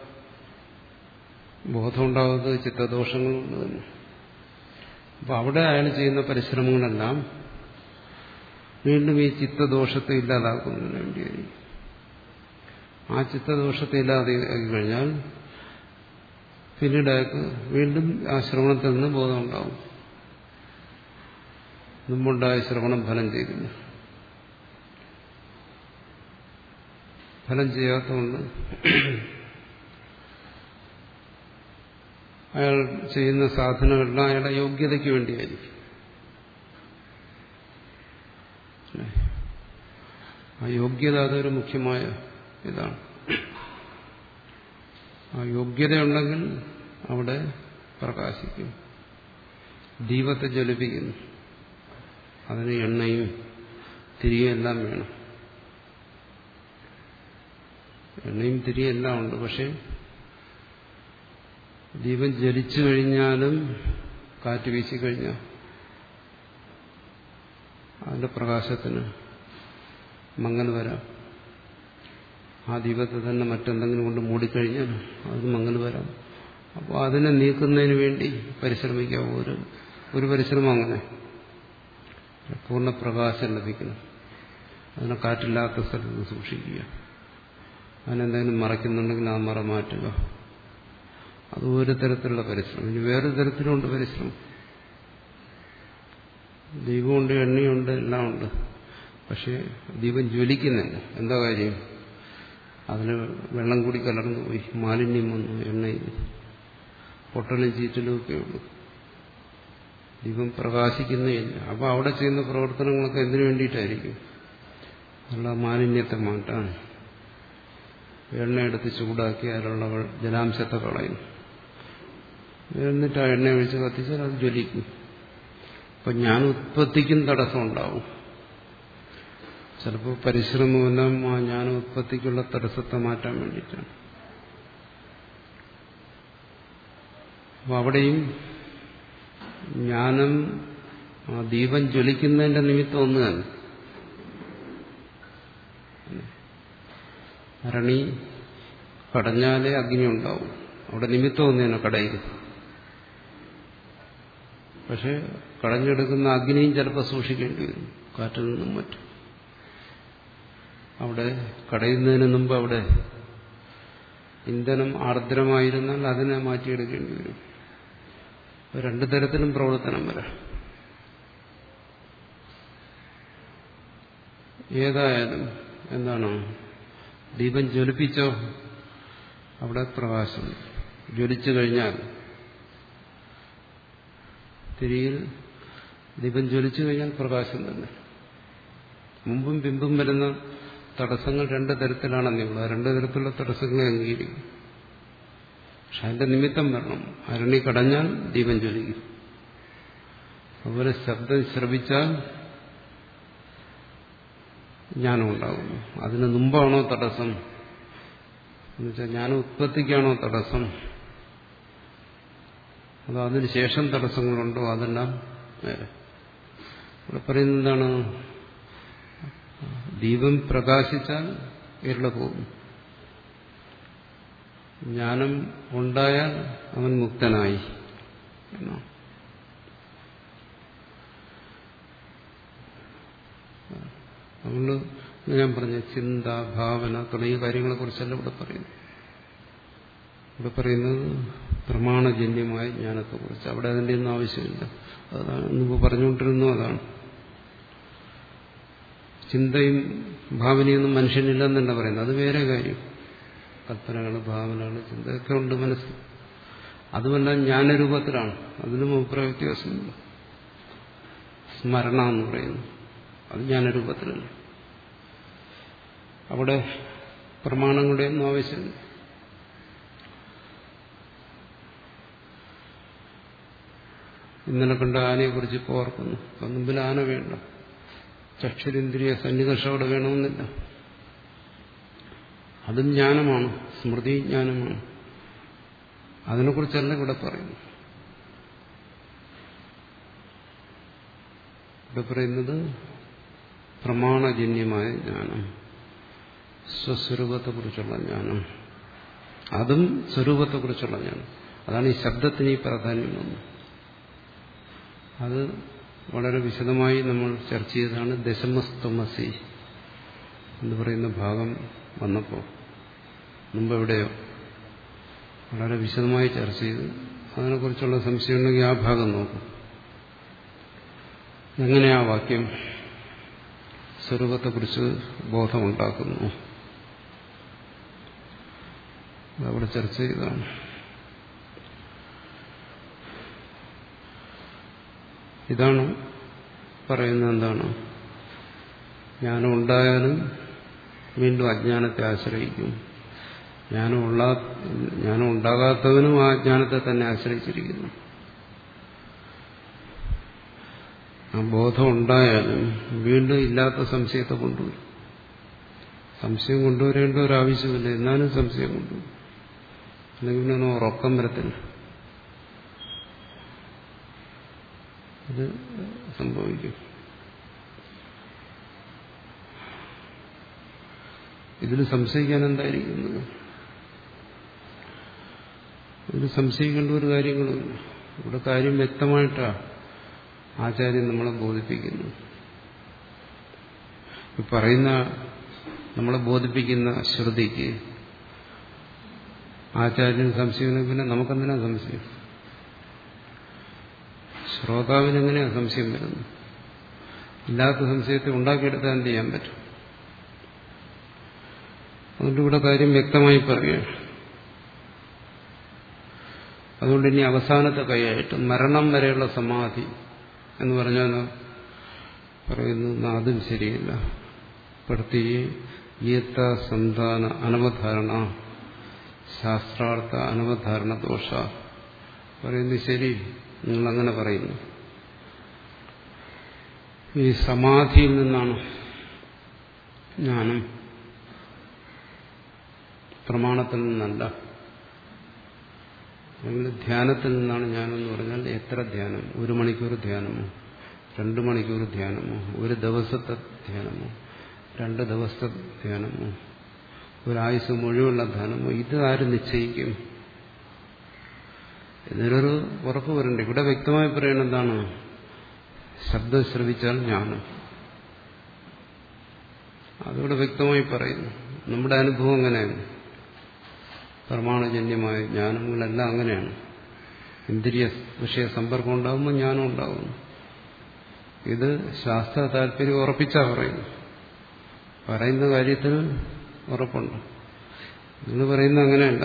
ബോധമുണ്ടാകുന്നത്? ചിത്തദോഷങ്ങളുണ്ട് തന്നെ. അപ്പൊ അവിടെ അയാൾ ചെയ്യുന്ന പരിശ്രമങ്ങളെല്ലാം വീണ്ടും ഈ ചിത്തദോഷത്തെ ഇല്ലാതാക്കുന്നതിന് വേണ്ടിയായിരിക്കും. ആ ചിത്തദോഷത്തെ ഇല്ലാതാക്കി കഴിഞ്ഞാൽ പിന്നീട് അയാൾക്ക് വീണ്ടും ആ ശ്രവണത്തിൽ നിന്ന് ബോധമുണ്ടാവും. മുമ്പുണ്ടായ ശ്രവണം ഫലം ചെയ്തില്ല. ഫലം ചെയ്യാത്തതുകൊണ്ട് അയാൾ ചെയ്യുന്ന സാധനകളെല്ലാം അയാളുടെ യോഗ്യതയ്ക്ക് വേണ്ടിയായിരിക്കും. ആ യോഗ്യത അതൊരു മുഖ്യമായ ഇതാണ്. ആ യോഗ്യതയുണ്ടെങ്കിൽ അവിടെ പ്രകാശിക്കും. ദീപത്തെ ജ്വലിപ്പിക്കുന്നു. അതിന് എണ്ണയും തിരിയും എല്ലാം വേണം. എണ്ണയും തിരിയും എല്ലാം ഉണ്ട്. പക്ഷെ ദീപം ജ്വലിച്ചു കഴിഞ്ഞാലും കാറ്റ് വീശിക്കഴിഞ്ഞാൽ അതിന്റെ പ്രകാശത്തിന് മങ്ങൽ വരാം. ആ ദീപത്തെ തന്നെ മറ്റെന്തെങ്കിലും കൊണ്ട് മൂടിക്കഴിഞ്ഞാൽ അതിന് മങ്ങൽ വരാം. അപ്പോൾ അതിനെ നീക്കുന്നതിന് വേണ്ടി പരിശ്രമിക്കാം. ഒരു ഒരു പരിശ്രമം അങ്ങനെ പൂർണ്ണ പ്രകാശം ലഭിക്കണം. അതിനെ കാറ്റില്ലാത്ത സ്ഥലത്ത് സൂക്ഷിക്കുക. അതിനെന്തെങ്കിലും മറയ്ക്കുന്നുണ്ടെങ്കിൽ ആ മറ മാറ്റുക. അത് ഒരു തരത്തിലുള്ള പരിശ്രമം. ഇനി വേറൊരു തരത്തിലുണ്ട് പരിശ്രമം. ദീപമുണ്ട്, എണ്ണയുണ്ട്, എല്ലാം ഉണ്ട്. പക്ഷെ ദീപം ജ്വലിക്കുന്നില്ല. എന്താ കാര്യം? അതിന് വെള്ളം കൂടി കലർന്നു പോയി, മാലിന്യം വന്നു, എണ്ണയിൽ പൊട്ടലും ചീറ്റലും ഒക്കെ ഉള്ളൂ. ദീപം പ്രകാശിക്കുന്നേയില്ല. അപ്പോൾ അവിടെ ചെയ്യുന്ന പ്രവർത്തനങ്ങളൊക്കെ എന്തിനു വേണ്ടിയിട്ടായിരിക്കും? ഉള്ള മാലിന്യത്തെ മാറ്റാൻ എണ്ണയെടുത്ത് ചൂടാക്കി അതിലുള്ള ജലാംശത്തെ കളയും. എന്നിട്ട് ആ എണ്ണ ഒഴിച്ച് കത്തിച്ചാൽ അത് ജ്വലിക്കും. അപ്പം ഞാൻ ഉത്പത്തിക്കും തടസ്സം ഉണ്ടാവും. ചിലപ്പോൾ പരിശ്രമമെല്ലാം ആ ജ്ഞാന ഉത്പത്തിക്കുള്ള തടസ്സത്തെ മാറ്റാൻ വേണ്ടിയിട്ടാണ്. അപ്പം അവിടെയും ജ്ഞാനം ആ ദീപം ജ്വലിക്കുന്നതിന്റെ നിമിത്തം ഒന്ന് തന്നെ. അരണി കടഞ്ഞാലേ അഗ്നി ഉണ്ടാവും. അവിടെ നിമിത്തം ഒന്ന് തന്നെ കടയിൽ. പക്ഷെ കടഞ്ഞെടുക്കുന്ന അഗ്നിയും ചിലപ്പോൾ സൂക്ഷിക്കേണ്ടി വരും, കാറ്റിൽ നിന്നും മറ്റും. അവിടെ കടയുന്നതിന് മുമ്പ് അവിടെ ഇന്ധനം ആർദ്രമായിരുന്നാൽ അതിനെ മാറ്റിയെടുക്കേണ്ടി വരും. രണ്ടു തരത്തിലും പ്രവർത്തനം വരാം. ഏതായാലും എന്താണ്, ദീപം ജ്വലിപ്പിച്ചോ അവിടെ പ്രകാശം. ജ്വലിച്ചു കഴിഞ്ഞാൽ തിരിയിൽ ദീപം ജ്വലിച്ചു കഴിഞ്ഞാൽ പ്രകാശം തന്നെ. മുമ്പും പിമ്പും വരുന്ന തടസ്സങ്ങൾ രണ്ട് തരത്തിലാണെന്നേ ഉള്ളൂ. രണ്ട് തരത്തിലുള്ള തടസ്സങ്ങളെ അംഗീകരിക്കും. പക്ഷെ അതിന്റെ നിമിത്തം വരണം. അരണി കടഞ്ഞാൽ ദീപം ജ്വലിക്കും. അതുപോലെ ശബ്ദം ശ്രവിച്ചാൽ ജ്ഞാനം ഉണ്ടാകുന്നു. അതിന് മുമ്പാണോ തടസ്സം എന്നുവെച്ചാൽ ജ്ഞാന ഉത്പത്തിക്കാണോ തടസ്സം, അതോ അതിന് ശേഷം തടസ്സങ്ങളുണ്ടോ? അതെല്ലാം വേറെ. ഇവിടെ പറയുന്നത് എന്താണ്? ദീപം പ്രകാശിച്ചാൽ ഇരുള പോകും. ജ്ഞാനം ഉണ്ടായാൽ അവൻ മുക്തനായി എന്നാണ്. അതുകൊണ്ട് ഞാൻ പറഞ്ഞ ചിന്ത, ഭാവന തുടങ്ങിയ കാര്യങ്ങളെ കുറിച്ചല്ല ഇവിടെ പറയുന്നു. ഇവിടെ പറയുന്നത് പ്രമാണജന്യമായ ജ്ഞാനത്തെക്കുറിച്ച്. അവിടെ അതിൻ്റെ ഒന്നും ആവശ്യമില്ല. അതാണ് ഇന്നിപ്പോൾ പറഞ്ഞുകൊണ്ടിരുന്നു. അതാണ് ചിന്തയും ഭാവനയൊന്നും മനുഷ്യനില്ലെന്നല്ല പറയുന്നത്. അത് വേറെ കാര്യം. കൽപ്പനകൾ, ഭാവനകൾ, ചിന്തയൊക്കെ ഉണ്ട് മനസ്സിൽ. അതുമെല്ലാം ജ്ഞാനരൂപത്തിലാണ്. അതിനും അഭിപ്രായ വ്യത്യാസമില്ല. സ്മരണ എന്ന് പറയുന്നു, അത് ജ്ഞാനരൂപത്തിലല്ല. അവിടെ പ്രമാണങ്ങളുടെ ഒന്നും ആവശ്യമില്ല. ഇന്നലെ കണ്ട ആനയെക്കുറിച്ച് ഇപ്പോൾ ഓർക്കുന്നു. അപ്പം മുമ്പിൽ ആന വേണ്ട, ചക്ഷുരേന്ദ്രിയ സന്നികർഷം അവിടെ വേണമെന്നില്ല. അതും ജ്ഞാനമാണ്, സ്മൃതി ജ്ഞാനമാണ്. അതിനെക്കുറിച്ചല്ല ഇവിടെ പറയുന്നു. ഇവിടെ പറയുന്നത് പ്രമാണജന്യമായ ജ്ഞാനം, സ്വസ്വരൂപത്തെക്കുറിച്ചുള്ള ജ്ഞാനം. അതും സ്വരൂപത്തെക്കുറിച്ചുള്ള ജ്ഞാനം. അതാണ് ഈ ശബ്ദത്തിന് ഈ പ്രാധാന്യം വന്നത്. അത് വളരെ വിശദമായി നമ്മൾ ചർച്ച ചെയ്തതാണ്. ദശമസ്തമസി എന്ന് പറയുന്ന ഭാഗം വന്നപ്പോൾ മുമ്പ് എവിടെയോ വളരെ വിശദമായി ചർച്ച ചെയ്തു. അതിനെക്കുറിച്ചുള്ള സംശയം ഉണ്ടെങ്കിൽ ആ ഭാഗം നോക്കും. എങ്ങനെയാ വാക്യം സ്വരൂപത്തെക്കുറിച്ച് ബോധമുണ്ടാക്കുന്നു, അതവിടെ ചർച്ച ചെയ്തതാണ്. ഇതാണ് പറയുന്നത്. എന്താണ്? ജ്ഞാനം ഉണ്ടായാലും വീണ്ടും അജ്ഞാനത്തെ ആശ്രയിക്കും. ജ്ഞാനം ഉള്ള ജ്ഞാനം ഉണ്ടാകാത്തവനും ആ ജ്ഞാനത്തെ തന്നെ ആശ്രയിച്ചിരിക്കുന്നു. ആ ബോധം ഉണ്ടായാലും വീണ്ടും ഇല്ലാത്ത സംശയത്തെ കൊണ്ടുവരും. സംശയം കൊണ്ടുവരേണ്ട ഒരാവശ്യമില്ല, എന്നാലും സംശയം കൊണ്ടുവരും. അല്ലെങ്കിൽ പിന്നെ ഉറക്കം വരത്തില്ല. അത് സംഭവിക്കും. ഇതിൽ സംശയിക്കാൻ എന്തായിരിക്കുന്നത്? ഇതിൽ സംശയിക്കേണ്ട ഒരു കാര്യങ്ങളുമില്ല. ഇവിടെ കാര്യം വ്യക്തമായിട്ടാണ് ആചാര്യൻ നമ്മളെ ബോധിപ്പിക്കുന്നു. ഈ പറയുന്ന നമ്മളെ ബോധിപ്പിക്കുന്ന ശ്രുതിക്ക് ആചാര്യന് സംശയം, പിന്നെ നമുക്കെന്തിനാ സംശയം? ശ്രോതാവിന് എങ്ങനെയാണ് സംശയം വരുന്നത്? ഇല്ലാത്ത സംശയത്തെ ഉണ്ടാക്കിയെടുത്താൽ എന്ത് ചെയ്യാൻ പറ്റും? അതുകൊണ്ട് ഇവിടെ കാര്യം വ്യക്തമായി പറയുകയാണ്. അതുകൊണ്ട് ഇനി അവസാനത്തെ കൈയായിട്ട് മരണം വരെയുള്ള സമാധി എന്ന് പറഞ്ഞാൽ പറയുന്നു, അതും ശരിയല്ല. പ്രത്യേക സന്താന അനവധാരണ ശാസ്ത്രാർത്ഥ അനവധാരണ ദോഷ പറയുന്നു. ശരി, നിങ്ങളങ്ങനെ പറയുന്നു. ഈ സമാധിയിൽ നിന്നാണ് ജ്ഞാനം, പ്രമാണത്തിൽ നിന്നല്ല. അല്ലെങ്കിൽ ധ്യാനത്തിൽ നിന്നാണ് ജ്ഞാനം പറഞ്ഞാൽ എത്ര ധ്യാനം? ഒരു മണിക്കൂർ ധ്യാനമോ, രണ്ടു മണിക്കൂർ ധ്യാനമോ, ഒരു ദിവസത്തെ ധ്യാനമോ, രണ്ട് ദിവസത്തെ ധ്യാനമോ, ഒരായുസ് മുഴുവനുള്ള ധ്യാനമോ? ഇത് ആര് നിശ്ചയിക്കും? ഇതിനൊരു ഉറപ്പ് വരണ്ടേ? ഇവിടെ വ്യക്തമായി പറയുന്നത് എന്താണ്? ശബ്ദം ശ്രവിച്ചാൽ ജ്ഞാനം. അതിവിടെ വ്യക്തമായി പറയുന്നു. നമ്മുടെ അനുഭവം അങ്ങനെയാണ്. പ്രമാണജന്യമായ ജ്ഞാനങ്ങളെല്ലാം അങ്ങനെയാണ്. ഇന്ദ്രിയ വിഷയ സമ്പർക്കം ഉണ്ടാകുമ്പോൾ ജ്ഞാനം ഉണ്ടാകുന്നു. ഇത് ശാസ്ത്ര താല്പര്യം ഉറപ്പിച്ചാ പറയുന്നു. പറയുന്ന കാര്യത്തിൽ ഉറപ്പുണ്ട്. നിങ്ങൾ പറയുന്നത് അങ്ങനെയല്ല,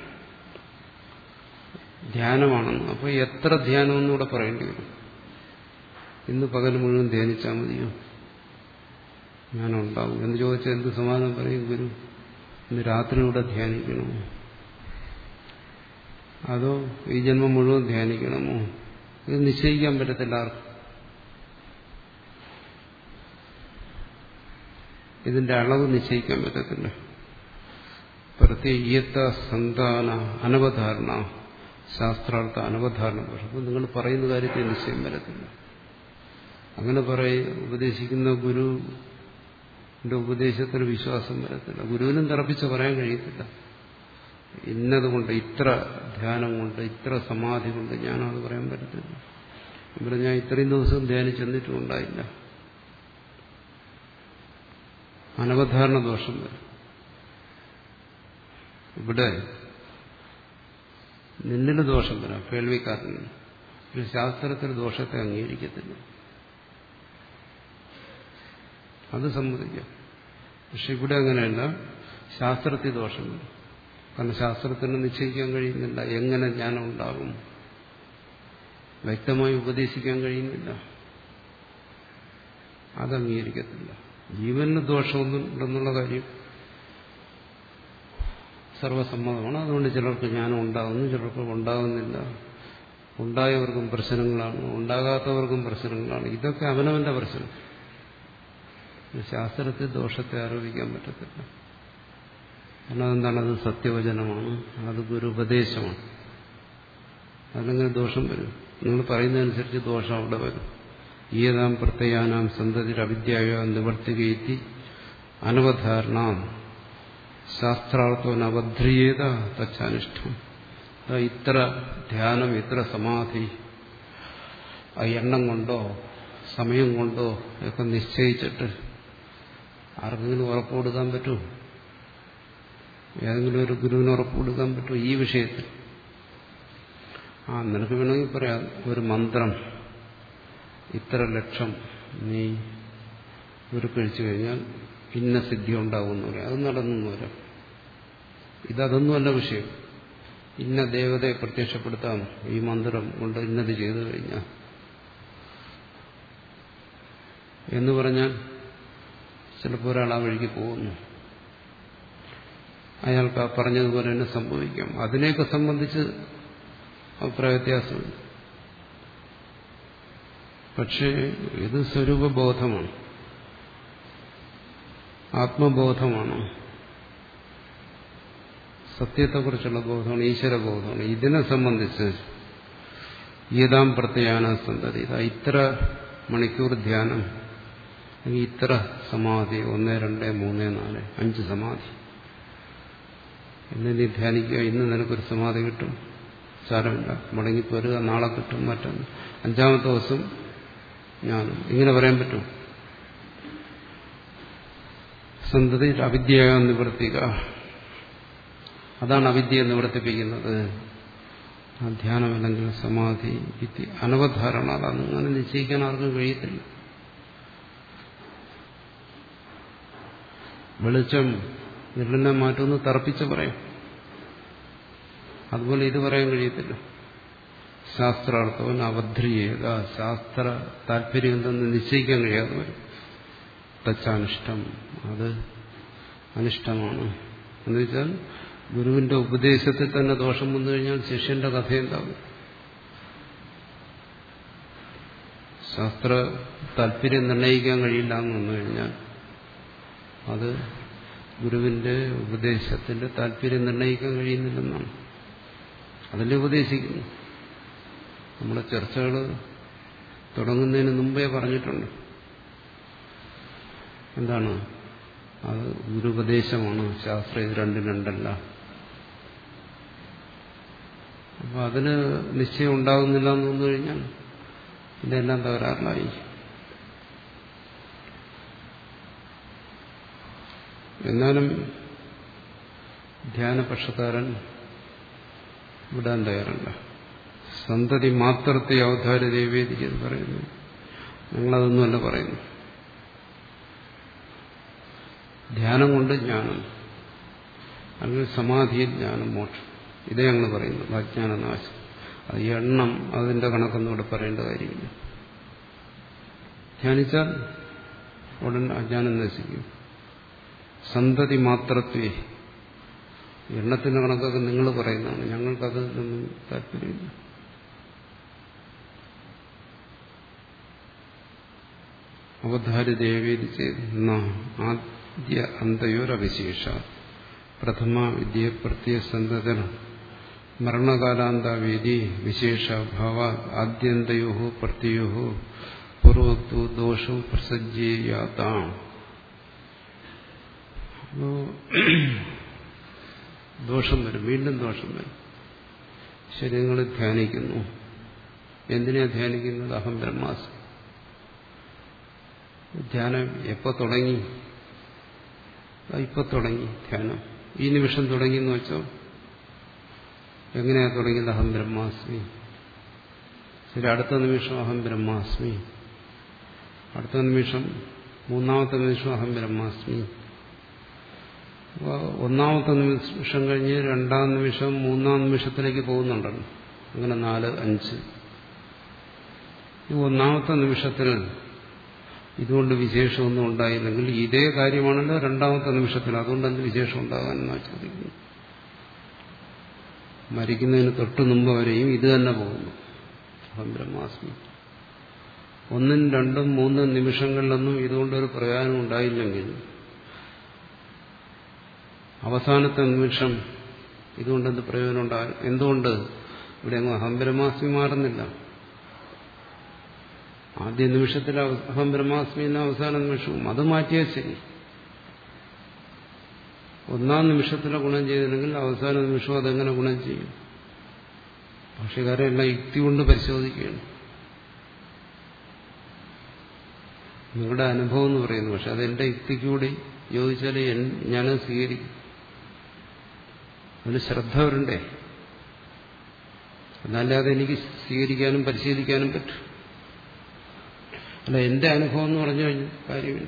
ധ്യാനമാണെന്ന്. അപ്പോൾ എത്ര ധ്യാനം എന്നൂടെ പറയേണ്ടി വരും. ഇന്ന് പകൽ മുഴുവൻ ധ്യാനിച്ചാൽ മതിയോ? ജ്ഞാനം ഉണ്ടാവും എന്ന് ചോദിച്ചാൽ എന്ത് സമാധാനം പറയും ഗുരു? ഇന്ന് രാത്രിയൂടെ ധ്യാനിക്കണമോ? അതോ ഈ ജന്മം മുഴുവൻ ധ്യാനിക്കണമോ? ഇത് നിശ്ചയിക്കാൻ പറ്റത്തില്ല ആർക്കും. ഇതിന്റെ അളവ് നിശ്ചയിക്കാൻ പറ്റത്തില്ല. പ്രത്യേക സന്താന അനവധാരണ ശാസ്ത്രാർത്ഥ അനവധാരണ. അപ്പോൾ നിങ്ങൾ പറയുന്ന കാര്യത്തിൽ നിശ്ചയം വരത്തില്ല. അങ്ങനെ പറയ ഉപദേശിക്കുന്ന ഗുരുവിന്റെ ഉപദേശത്തിൽ വിശ്വാസം വരത്തില്ല. ഗുരുവിനും തറപ്പിച്ച് പറയാൻ കഴിയത്തില്ല. ഇന്നതുകൊണ്ട്, ഇത്ര ധ്യാനം കൊണ്ട്, ഇത്ര സമാധി കൊണ്ട് ഞാനത് പറയാൻ പറ്റത്തില്ല. ഇവിടെ ഞാൻ ഇത്രയും ദിവസം ധ്യാനിച്ചെന്നിട്ടും ഉണ്ടായില്ല. അനവധാരണ ദോഷം വരും. ഇവിടെ നിന്നിന് ദോഷം വരാം, കേൾവിക്കാരന്. ഒരു ശാസ്ത്രത്തിൽ ദോഷത്തെ അംഗീകരിക്കത്തില്ല, അത് സമ്മതിക്കാം. പക്ഷെ ഇവിടെ അങ്ങനെയല്ല, ശാസ്ത്രത്തിൽ ദോഷം വരും. കാരണം ശാസ്ത്രത്തിന് നിശ്ചയിക്കാൻ കഴിയുന്നില്ല എങ്ങനെ ജ്ഞാനം ഉണ്ടാകും, വ്യക്തമായി ഉപദേശിക്കാൻ കഴിയുന്നില്ല, അത് അംഗീകരിക്കത്തില്ല. ജീവന് ദോഷമൊന്നുണ്ടെന്നുള്ള കാര്യം സർവസമ്മതമാണ്. അതുകൊണ്ട് ചിലർക്ക് ജ്ഞാനം ഉണ്ടാകുന്നു, ചിലർക്ക് ഉണ്ടാകുന്നില്ല. ഉണ്ടായവർക്കും പ്രശ്നങ്ങളാണ്, ഉണ്ടാകാത്തവർക്കും പ്രശ്നങ്ങളാണ്. ഇതൊക്കെ അവനവന്റെ പ്രശ്നം. ശാസ്ത്രത്തിൽ ദോഷത്തെ ആരോപിക്കാൻ പറ്റത്തില്ല. കാരണം അതെന്താണ്? അത് സത്യവചനമാണ്, അത് ഗുരുപദേശമാണ്. അതിനെങ്ങനെ ദോഷം വരും? നിങ്ങൾ പറയുന്നതനുസരിച്ച് ദോഷം അവിടെ വരും. ഈയതാം പ്രത്യയാനാം സന്തതിർ അവിദ്യായ നിവർത്തികേറ്റി അനവധാരണ ശാസ്ത്രാർത്ഥനവധ്രിയേത തച്ചാനിഷ്ഠം. ഇത്ര ധ്യാനം, ഇത്ര സമാധി ആ എണ്ണം കൊണ്ടോ സമയം കൊണ്ടോ ഒക്കെ നിശ്ചയിച്ചിട്ട് ആർക്കെങ്കിലും ഉറപ്പ് കൊടുക്കാൻ പറ്റുമോ? ഏതെങ്കിലും ഒരു ഗുരുവിന് ഉറപ്പ് കൊടുക്കാൻ പറ്റുമോ ഈ വിഷയത്തിൽ? ആ നിനക്ക് വേണമെങ്കിൽ പറയാം, ഒരു മന്ത്രം ഇത്ര ലക്ഷം നീ ഉരുക്കഴിച്ചു കഴിഞ്ഞാൽ ഇന്ന സിദ്ധി ഉണ്ടാകുമെന്ന് പറയാം. അത് നടന്നു വരാം. ഇതൊന്നുമല്ല വിഷയം. ഇന്ന ദേവതയെ പ്രത്യക്ഷപ്പെടുത്താം ഈ മന്ത്രം കൊണ്ട് ഇന്നത് ചെയ്തു കഴിഞ്ഞാൽ. എന്ന് പറഞ്ഞാൽ ചിലപ്പോൾ ഒരാൾ ആ വഴിക്ക് പോകുന്നു, അയാൾക്ക് ആ പറഞ്ഞതുപോലെ തന്നെ സംഭവിക്കാം. അതിനെയൊക്കെ സംബന്ധിച്ച് അഭിപ്രായ വ്യത്യാസമുണ്ട്. പക്ഷേ ഇത് സ്വരൂപബോധമാണ്, ആത്മബോധമാണ്, സത്യത്തെക്കുറിച്ചുള്ള ബോധമാണ്, ഈശ്വരബോധമാണ്. ഇതിനെ സംബന്ധിച്ച് യഥാം പ്രത്യാന സന്തതി, ഇത്ര മണിക്കൂർ ധ്യാനം, ഇത്ര സമാധി, ഒന്ന് രണ്ട് മൂന്ന് നാല് അഞ്ച് സമാധി എന്ന് നീ ധ്യാനിക്കുക. ഇന്ന് നിനക്കൊരു സമാധി കിട്ടും, സാരമില്ല, മടങ്ങിപ്പോരുക, നാളെ കിട്ടും, മറ്റൊന്ന്, അഞ്ചാമത്തെ ദിവസം ജ്ഞാനം, ഇങ്ങനെ പറയാൻ പറ്റും. സന്തതി അവിദ്യ നിവർത്തിക, അതാണ് അവിദ്യയെ നിവർത്തിപ്പിക്കുന്നത്. ആ ധ്യാനമല്ലെങ്കിൽ സമാധി ഇതി അനവധാരണ, അതാണ് അങ്ങനെ നിശ്ചയിക്കാൻ ആർക്കും കഴിയത്തില്ല. വെളിച്ചം ഇരുളിനെ മാറ്റുമെന്ന് തർപ്പിച്ച് പറയാം, അതുപോലെ ഇത് പറയാൻ കഴിയത്തില്ല. ശാസ്ത്രാർത്ഥവൻ അവധ്രിയേത, ശാസ്ത്ര താല്പര്യം എന്തെന്ന് നിശ്ചയിക്കാൻ കഴിയാതെ വരും. തച്ചാനിഷ്ടം, അത് അനിഷ്ടമാണ്. എന്നുവെച്ചാൽ ഗുരുവിന്റെ ഉപദേശത്തിൽ തന്നെ ദോഷം വന്നു കഴിഞ്ഞാൽ ശിഷ്യന്റെ കഥ എന്താകും? ശാസ്ത്ര താല്പര്യം നിർണ്ണയിക്കാൻ കഴിയില്ല എന്ന് വന്നു കഴിഞ്ഞാൽ അത് ഗുരുവിന്റെ ഉപദേശത്തിന്റെ താല്പര്യം നിർണ്ണയിക്കാൻ കഴിയുന്നില്ലെന്നാണ്. അതല്ലേ ഉപദേശിക്കുന്നു. നമ്മുടെ ചർച്ചകൾ തുടങ്ങുന്നതിന് മുമ്പേ പറഞ്ഞിട്ടുണ്ട്. എന്താണ് അത്? ഗുരുപദേശമാണ്, ശാസ്ത്രം ഇത് രണ്ടും രണ്ടല്ല. അപ്പൊ അതിന് നിശ്ചയം ഉണ്ടാകുന്നില്ല എന്ന് വന്നു കഴിഞ്ഞാൽ ഇതെല്ലാം തകരാറിലായി. എന്നാലും ധ്യാനപക്ഷക്കാരൻ വിടാൻ തയ്യാറല്ല. സന്തതി മാത്രത്തെ അവതാര ദേവേദിക്ക് പറയുന്നു. ഞങ്ങളതൊന്നുമല്ല പറയുന്നു. ധ്യാനം കൊണ്ട് ജ്ഞാനം, അല്ലെങ്കിൽ സമാധിയിൽ ജ്ഞാനം, മോക്ഷം, ഇതേ ഞങ്ങൾ പറയുന്നു. അജ്ഞാനനാശം, അത് ഈ എണ്ണം അതിന്റെ കണക്കൊന്നും ഇവിടെ പറയേണ്ട കാര്യമില്ല. ധ്യാനിച്ചാൽ ഉടൻ അജ്ഞാനം നശിക്കും. സന്തതി മാത്രത്വേ, എണ്ണത്തിന്റെ കണക്കൊക്കെ നിങ്ങൾ പറയുന്നതാണ്, ഞങ്ങൾക്കത് ഒന്നും താല്പര്യമില്ല. അവധാരി ദേവേദി ചെയ്ത് ആദ്യ അന്തയോരവിശേഷ പ്രഥമ വിദ്യ പ്രത്യസന്തന മരണകാലാന്തവേദി വിശേഷഭാവ ആദ്യന്തയോ പ്രത്യയോ പൂർവക്തു ദോഷോ പ്രസജ്യേയാതാം. ദോഷം വരും, വീണ്ടും ദോഷം വരും. ശരി, നിങ്ങൾ ധ്യാനിക്കുന്നു. എന്തിനാ ധ്യാനിക്കുന്നത്? അഹം ബ്രഹ്മാസ്മി. ധ്യാനം എപ്പോ തുടങ്ങി? ഇപ്പൊ തുടങ്ങി ധ്യാനം, ഈ നിമിഷം തുടങ്ങി എന്ന് വെച്ചോ. എങ്ങനെയാ തുടങ്ങിയത്? അഹം ബ്രഹ്മാസ്മി. ശരി, അടുത്ത നിമിഷം അഹം ബ്രഹ്മാസ്മി, അടുത്ത നിമിഷം മൂന്നാമത്തെ നിമിഷം അഹം ബ്രഹ്മാസ്മി. ഒന്നാമത്തെ നിമിഷം കഴിഞ്ഞ് രണ്ടാം നിമിഷം മൂന്നാം നിമിഷത്തിലേക്ക് പോകുന്നുണ്ടല്ലോ. അങ്ങനെ നാല് അഞ്ച്. ഈ ഒന്നാമത്തെ നിമിഷത്തിൽ ഇതുകൊണ്ട് വിശേഷമൊന്നും ഉണ്ടായില്ലെങ്കിൽ ഇതേ കാര്യമാണല്ലോ രണ്ടാമത്തെ നിമിഷത്തിൽ, അതുകൊണ്ട് എന്ത് വിശേഷം ഉണ്ടാകാനെന്നാ ചോദിക്കുന്നു. മരിക്കുന്നതിന് തൊട്ട് മുമ്പ് വരെയും ഇത് തന്നെ പോകുന്നു, അഹം ബ്രഹ്മാസ്മി. ഒന്നും രണ്ടും മൂന്നും നിമിഷങ്ങളിലൊന്നും ഇതുകൊണ്ടൊരു പ്രയോജനം ഉണ്ടായില്ലെങ്കിൽ അവസാനത്തെ നിമിഷം ഇതുകൊണ്ടെന്ത് പ്രയോജനം ഉണ്ടാകും? എന്തുകൊണ്ട് ഇവിടെ അങ്ങ് അഹം ബ്രഹ്മാസ്മി മാറുന്നില്ല? ആദ്യ നിമിഷത്തിൽ അഹം ബ്രഹ്മാസ്മി എന്ന അവസാന നിമിഷവും അത് മാറ്റിയാൽ ശരി. ഒന്നാം നിമിഷത്തിലെ ഗുണം ചെയ്തില്ലെങ്കിൽ അവസാന നിമിഷവും അതെങ്ങനെ ഗുണം ചെയ്യും? ഭാഷ്യക്കാരെല്ലാം യുക്തി കൊണ്ട് പരിശോധിക്കുകയാണ്. നിങ്ങളുടെ അനുഭവം എന്ന് പറയുന്നു, പക്ഷെ അതെന്റെ യുക്തിക്ക് കൂടി യോജിച്ചാൽ ഞാനത് സ്വീകരിക്കും. അതിന് ശ്രദ്ധ വരണ്ടേ? എന്നല്ലാതെ എനിക്ക് സ്വീകരിക്കാനും പരിശീലിക്കാനും പറ്റും. അല്ല, എന്റെ അനുഭവം എന്ന് പറഞ്ഞു കഴിഞ്ഞാൽ കാര്യമില്ല.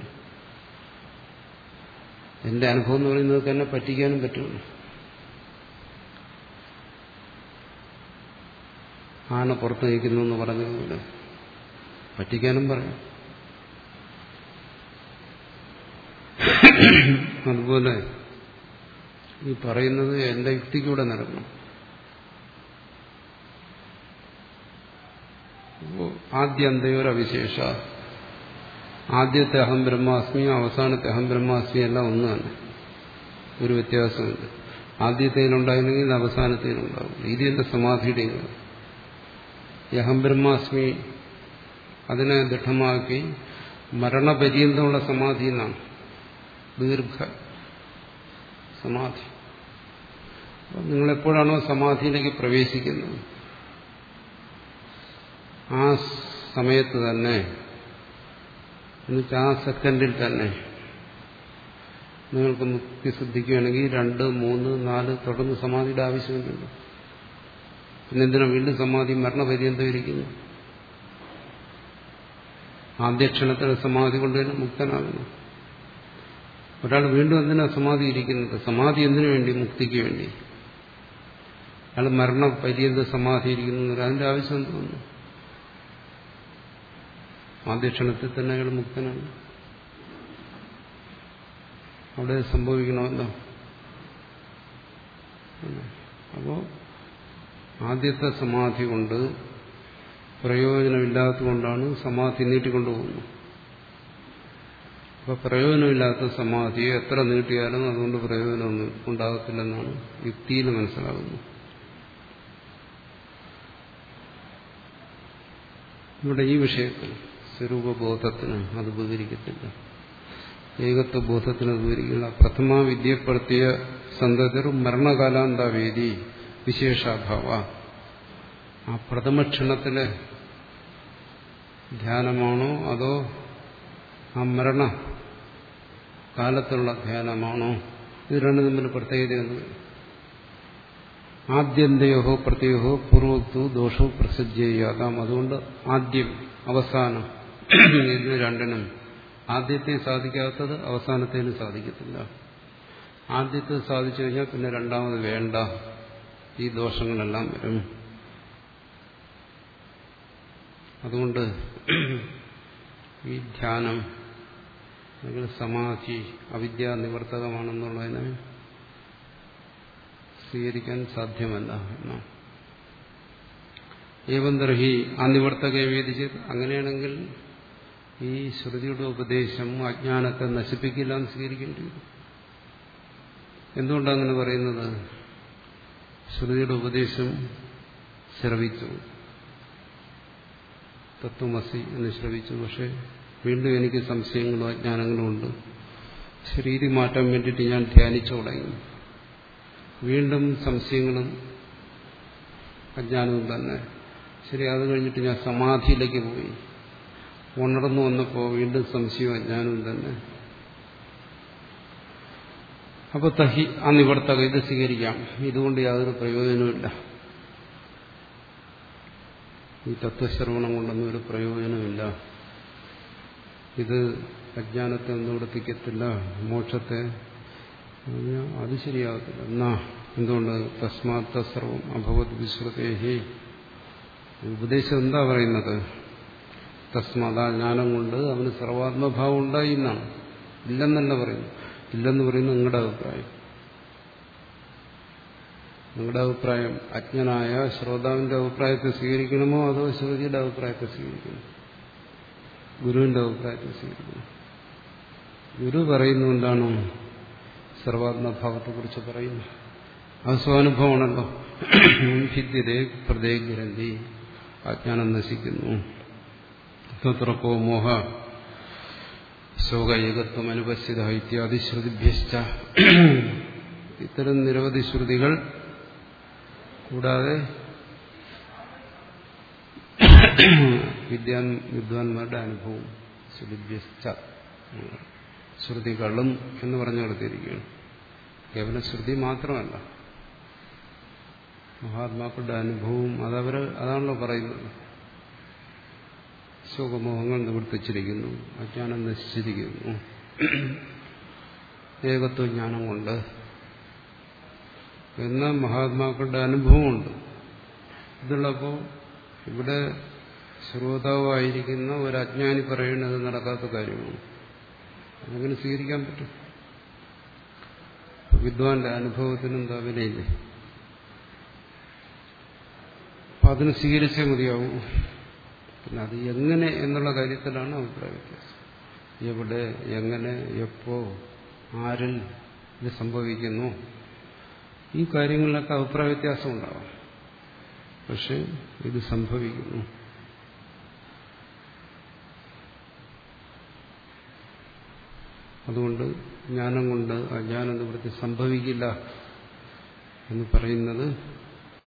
എന്റെ അനുഭവം എന്ന് പറയുന്നത് എന്നെ പറ്റിക്കാനും പറ്റുമല്ലോ. ആന പുറത്ത് നിൽക്കുന്നു എന്ന് പറഞ്ഞതുപോലെ പറ്റിക്കാനും പറയാം. അതുപോലെ ഈ പറയുന്നത് എന്റെ യുക്തിക്കൂടെ നടക്കണം. ആദ്യന്തയോരവിശേഷ, ആദ്യത്തെ അഹം ബ്രഹ്മാസ്മി അവസാനത്തെ അഹം ബ്രഹ്മാസ്മി എല്ലാം ഒന്ന് തന്നെ, ഒരു വ്യത്യാസമുണ്ട്. ആദ്യത്തേലുണ്ടായിരുന്നെങ്കിൽ അവസാനത്തേലുണ്ടാവും. ഇത് എന്റെ സമാധിയുടെ ഈ അഹം ബ്രഹ്മാസ്മി അതിനെ ദൃഢമാക്കി മരണപര്യന്തമുള്ള സമാധി എന്നാണ്, ദീർഘ സമാധി. നിങ്ങളെപ്പോഴാണോ സമാധിയിലേക്ക് പ്രവേശിക്കുന്നത് ആ സമയത്ത് തന്നെ, എന്നുവെച്ചാൽ ആ സെക്കൻഡിൽ തന്നെ നിങ്ങൾക്ക് മുക്തി സിദ്ധിക്കുകയാണെങ്കിൽ രണ്ട് മൂന്ന് നാല് തുടർന്ന് സമാധിയുടെ ആവശ്യമില്ലല്ലോ. പിന്നെന്തിനാ വീണ്ടും സമാധി മരണപര്യന്തം ഇരിക്കുന്നു? ആദ്യ ക്ഷണത്തിലെ സമാധി കൊണ്ട് തന്നെ മുക്തനാകുന്നു. ഒരാൾ വീണ്ടും എന്തിനാ സമാധി ഇരിക്കുന്നത്? സമാധി എന്തിനു വേണ്ടി? മുക്തിക്ക് വേണ്ടി. അയാൾ മരണപര്യന്ത സമാധി ഇരിക്കുന്നു, അതിന്റെ ആവശ്യം തോന്നുന്നു. ആദ്യ ക്ഷണത്തിൽ തന്നെ അയാൾ മുക്തനാണ്. അവിടെ സംഭവിക്കണമല്ലോ. അപ്പോ ആദ്യത്തെ സമാധി കൊണ്ട് പ്രയോജനമില്ലാത്തതുകൊണ്ടാണ് സമാധി നീട്ടിക്കൊണ്ടുപോകുന്നത്. അപ്പൊ പ്രയോജനമില്ലാത്ത സമാധിയെ എത്ര നീട്ടിയാലും അതുകൊണ്ട് പ്രയോജനമൊന്നും ഉണ്ടാകത്തില്ലെന്നാണ് യുക്തിയിൽ മനസ്സിലാകുന്നത്. ഇവിടെ ഈ വിഷയത്തിൽ സ്വരൂപബോധത്തിന് അത് ഉപകരിക്കത്തില്ല, ഏകത്വബോധത്തിന് അത് ഉപകരിക്കില്ല. പ്രഥമ വിദ്യപ്പെടുത്തിയ സന്തതിർ മരണകാലാന്താവേദി വിശേഷാഭാവ. ആ പ്രഥമക്ഷണത്തിലെ ധ്യാനമാണോ അതോ ആ മരണ കാലത്തുള്ള ധ്യാനമാണോ? ഇത് രണ്ടും തമ്മിൽ പ്രത്യേകതയൊന്നും. ആദ്യന്തയോഹോ പ്രത്യേകോ പൂർവോക്തു ദോഷവും പ്രസജ്ജയാതാം. അതുകൊണ്ട് ആദ്യം അവസാനം ഇതിന് രണ്ടിനും ആദ്യത്തെ സാധിക്കാത്തത് അവസാനത്തേനും സാധിക്കത്തില്ല. ആദ്യത്തെ സാധിച്ചു കഴിഞ്ഞാൽ പിന്നെ രണ്ടാമത് വേണ്ട, ഈ ദോഷങ്ങളെല്ലാം വരും. അതുകൊണ്ട് ഈ ധ്യാനം അല്ലെങ്കിൽ സമാധി അവിദ്യാ നിവർത്തകമാണെന്നുള്ളതിനെ സ്വീകരിക്കാൻ സാധ്യമല്ല എന്നാണ്. ഏവം തർഹി അനിവർത്തക വേദിച്ച്. അങ്ങനെയാണെങ്കിൽ ഈ ശ്രുതിയുടെ ഉപദേശം അജ്ഞാനത്തെ നശിപ്പിക്കില്ല എന്ന് സ്വീകരിക്കേണ്ടി വരും. എന്തുകൊണ്ടാണ് അങ്ങനെ പറയുന്നത്? ശ്രുതിയുടെ ഉപദേശം ശ്രവിച്ചു, തത്വമസി എന്ന് ശ്രവിച്ചു, പക്ഷെ വീണ്ടും എനിക്ക് സംശയങ്ങളും അജ്ഞാനങ്ങളും ഉണ്ട്. ശരീരം മാറ്റാൻ വേണ്ടിയിട്ട് ഞാൻ ധ്യാനിച്ചു തുടങ്ങി, വീണ്ടും സംശയങ്ങളും അജ്ഞാനവും തന്നെ. ശരി, അത് കഴിഞ്ഞിട്ട് ഞാൻ സമാധിയിലേക്ക് പോയി, ഉണർന്നു വന്നപ്പോൾ വീണ്ടും സംശയവും അജ്ഞാനവും തന്നെ. അപ്പൊ തഹി ആ നിവർത്തക ഇത് സ്വീകരിക്കാം, ഇതുകൊണ്ട് യാതൊരു പ്രയോജനവുമില്ല, ഈ തത്വശ്രവണം കൊണ്ടൊന്നും ഒരു പ്രയോജനമില്ല, ഇത് അജ്ഞാനത്തെ ഒന്നും നിവർത്തിക്കത്തില്ല, മോക്ഷത്തെ അത് ശരിയാകത്തില്ല. എന്നാ എന്തുകൊണ്ട്? തസ്മാത് സർവം അഭവത് വിശ്രുതേഹി. ഉപദേശം എന്താ പറയുന്നത്? തസ്മാത് ആ ജ്ഞാനം കൊണ്ട് അവന് സർവാത്മഭാവം ഉണ്ടായി എന്നാണ്, ഇല്ലെന്നല്ല പറയുന്നു. ഇല്ലെന്ന് പറയുന്നത് നിങ്ങളുടെ അഭിപ്രായം. നിങ്ങളുടെ അഭിപ്രായം അജ്ഞനായ ശ്രോതാവിന്റെ അഭിപ്രായത്തെ സ്വീകരിക്കണമോ അതോ ശ്രുതിയുടെ അഭിപ്രായത്തെ സ്വീകരിക്കണമോ? ഗുരുവിന്റെ അഭിപ്രായത്തെ സ്വീകരിക്കണം. ഗുരു പറയുന്നു എന്താണ്? സർവാത്മഭാവത്തെ കുറിച്ച് പറയുന്നു. അത് സ്വാനുഭവമാണല്ലോ. ഭിദ്യതേ പ്രദേഗ്രന്ഥി, അജ്ഞാനം നശിക്കുന്നു. തത്രക്കോ മോഹ ശോക ഏകത്വം അനുപസ്ഥിത ഇത്യാദി ശ്രുതിഭ്യശ്ച. ഇത്തരം നിരവധി ശ്രുതികൾ കൂടാതെ വിദ്യാൻ വിദ്വാൻമാരുടെ അനുഭവം ശ്രുതിഭ്യശ്ച, ശ്രുതികളും എന്ന് പറഞ്ഞു കൊടുത്തിരിക്കുകയാണ്. കേവലം ശ്രുതി മാത്രമല്ല, മഹാത്മാക്കളുടെ അനുഭവവും അതവർ അതാണല്ലോ പറയുന്നത്. ശോകമോഹങ്ങൾ നിവർത്തിച്ചിരിക്കുന്നു, അജ്ഞാനം നശിച്ചിരിക്കുന്നു ഏകത്വജ്ഞാനം കൊണ്ട് എന്ന മഹാത്മാക്കളുടെ അനുഭവമുണ്ട്. ഇതുള്ളപ്പോൾ ഇവിടെ ശ്രോതാവായിരിക്കുന്ന ഒരു അജ്ഞാനി പറയുന്നത് നടക്കാത്ത കാര്യമാണ്. അതെങ്ങനെ സ്വീകരിക്കാൻ പറ്റും? വിദ്വാന്റെ അനുഭവത്തിന് എന്താ വിലയില്ലേ? അപ്പം അതിന് സ്വീകരിച്ചേ മതിയാവൂ. പിന്നെ അത് എങ്ങനെ എന്നുള്ള കാര്യത്തിലാണ് അഭിപ്രായ വ്യത്യാസം. എവിടെ, എങ്ങനെ, എപ്പോ, ആരിൽ ഇത് സംഭവിക്കുന്നു, ഈ കാര്യങ്ങളിലൊക്കെ അഭിപ്രായ വ്യത്യാസം ഉണ്ടാവാം. പക്ഷെ ഇത് സംഭവിക്കുന്നു. അതുകൊണ്ട് ജ്ഞാനം കൊണ്ട് അജ്ഞാന നിവൃത്തി സംഭവിക്കില്ല എന്ന് പറയുന്നത്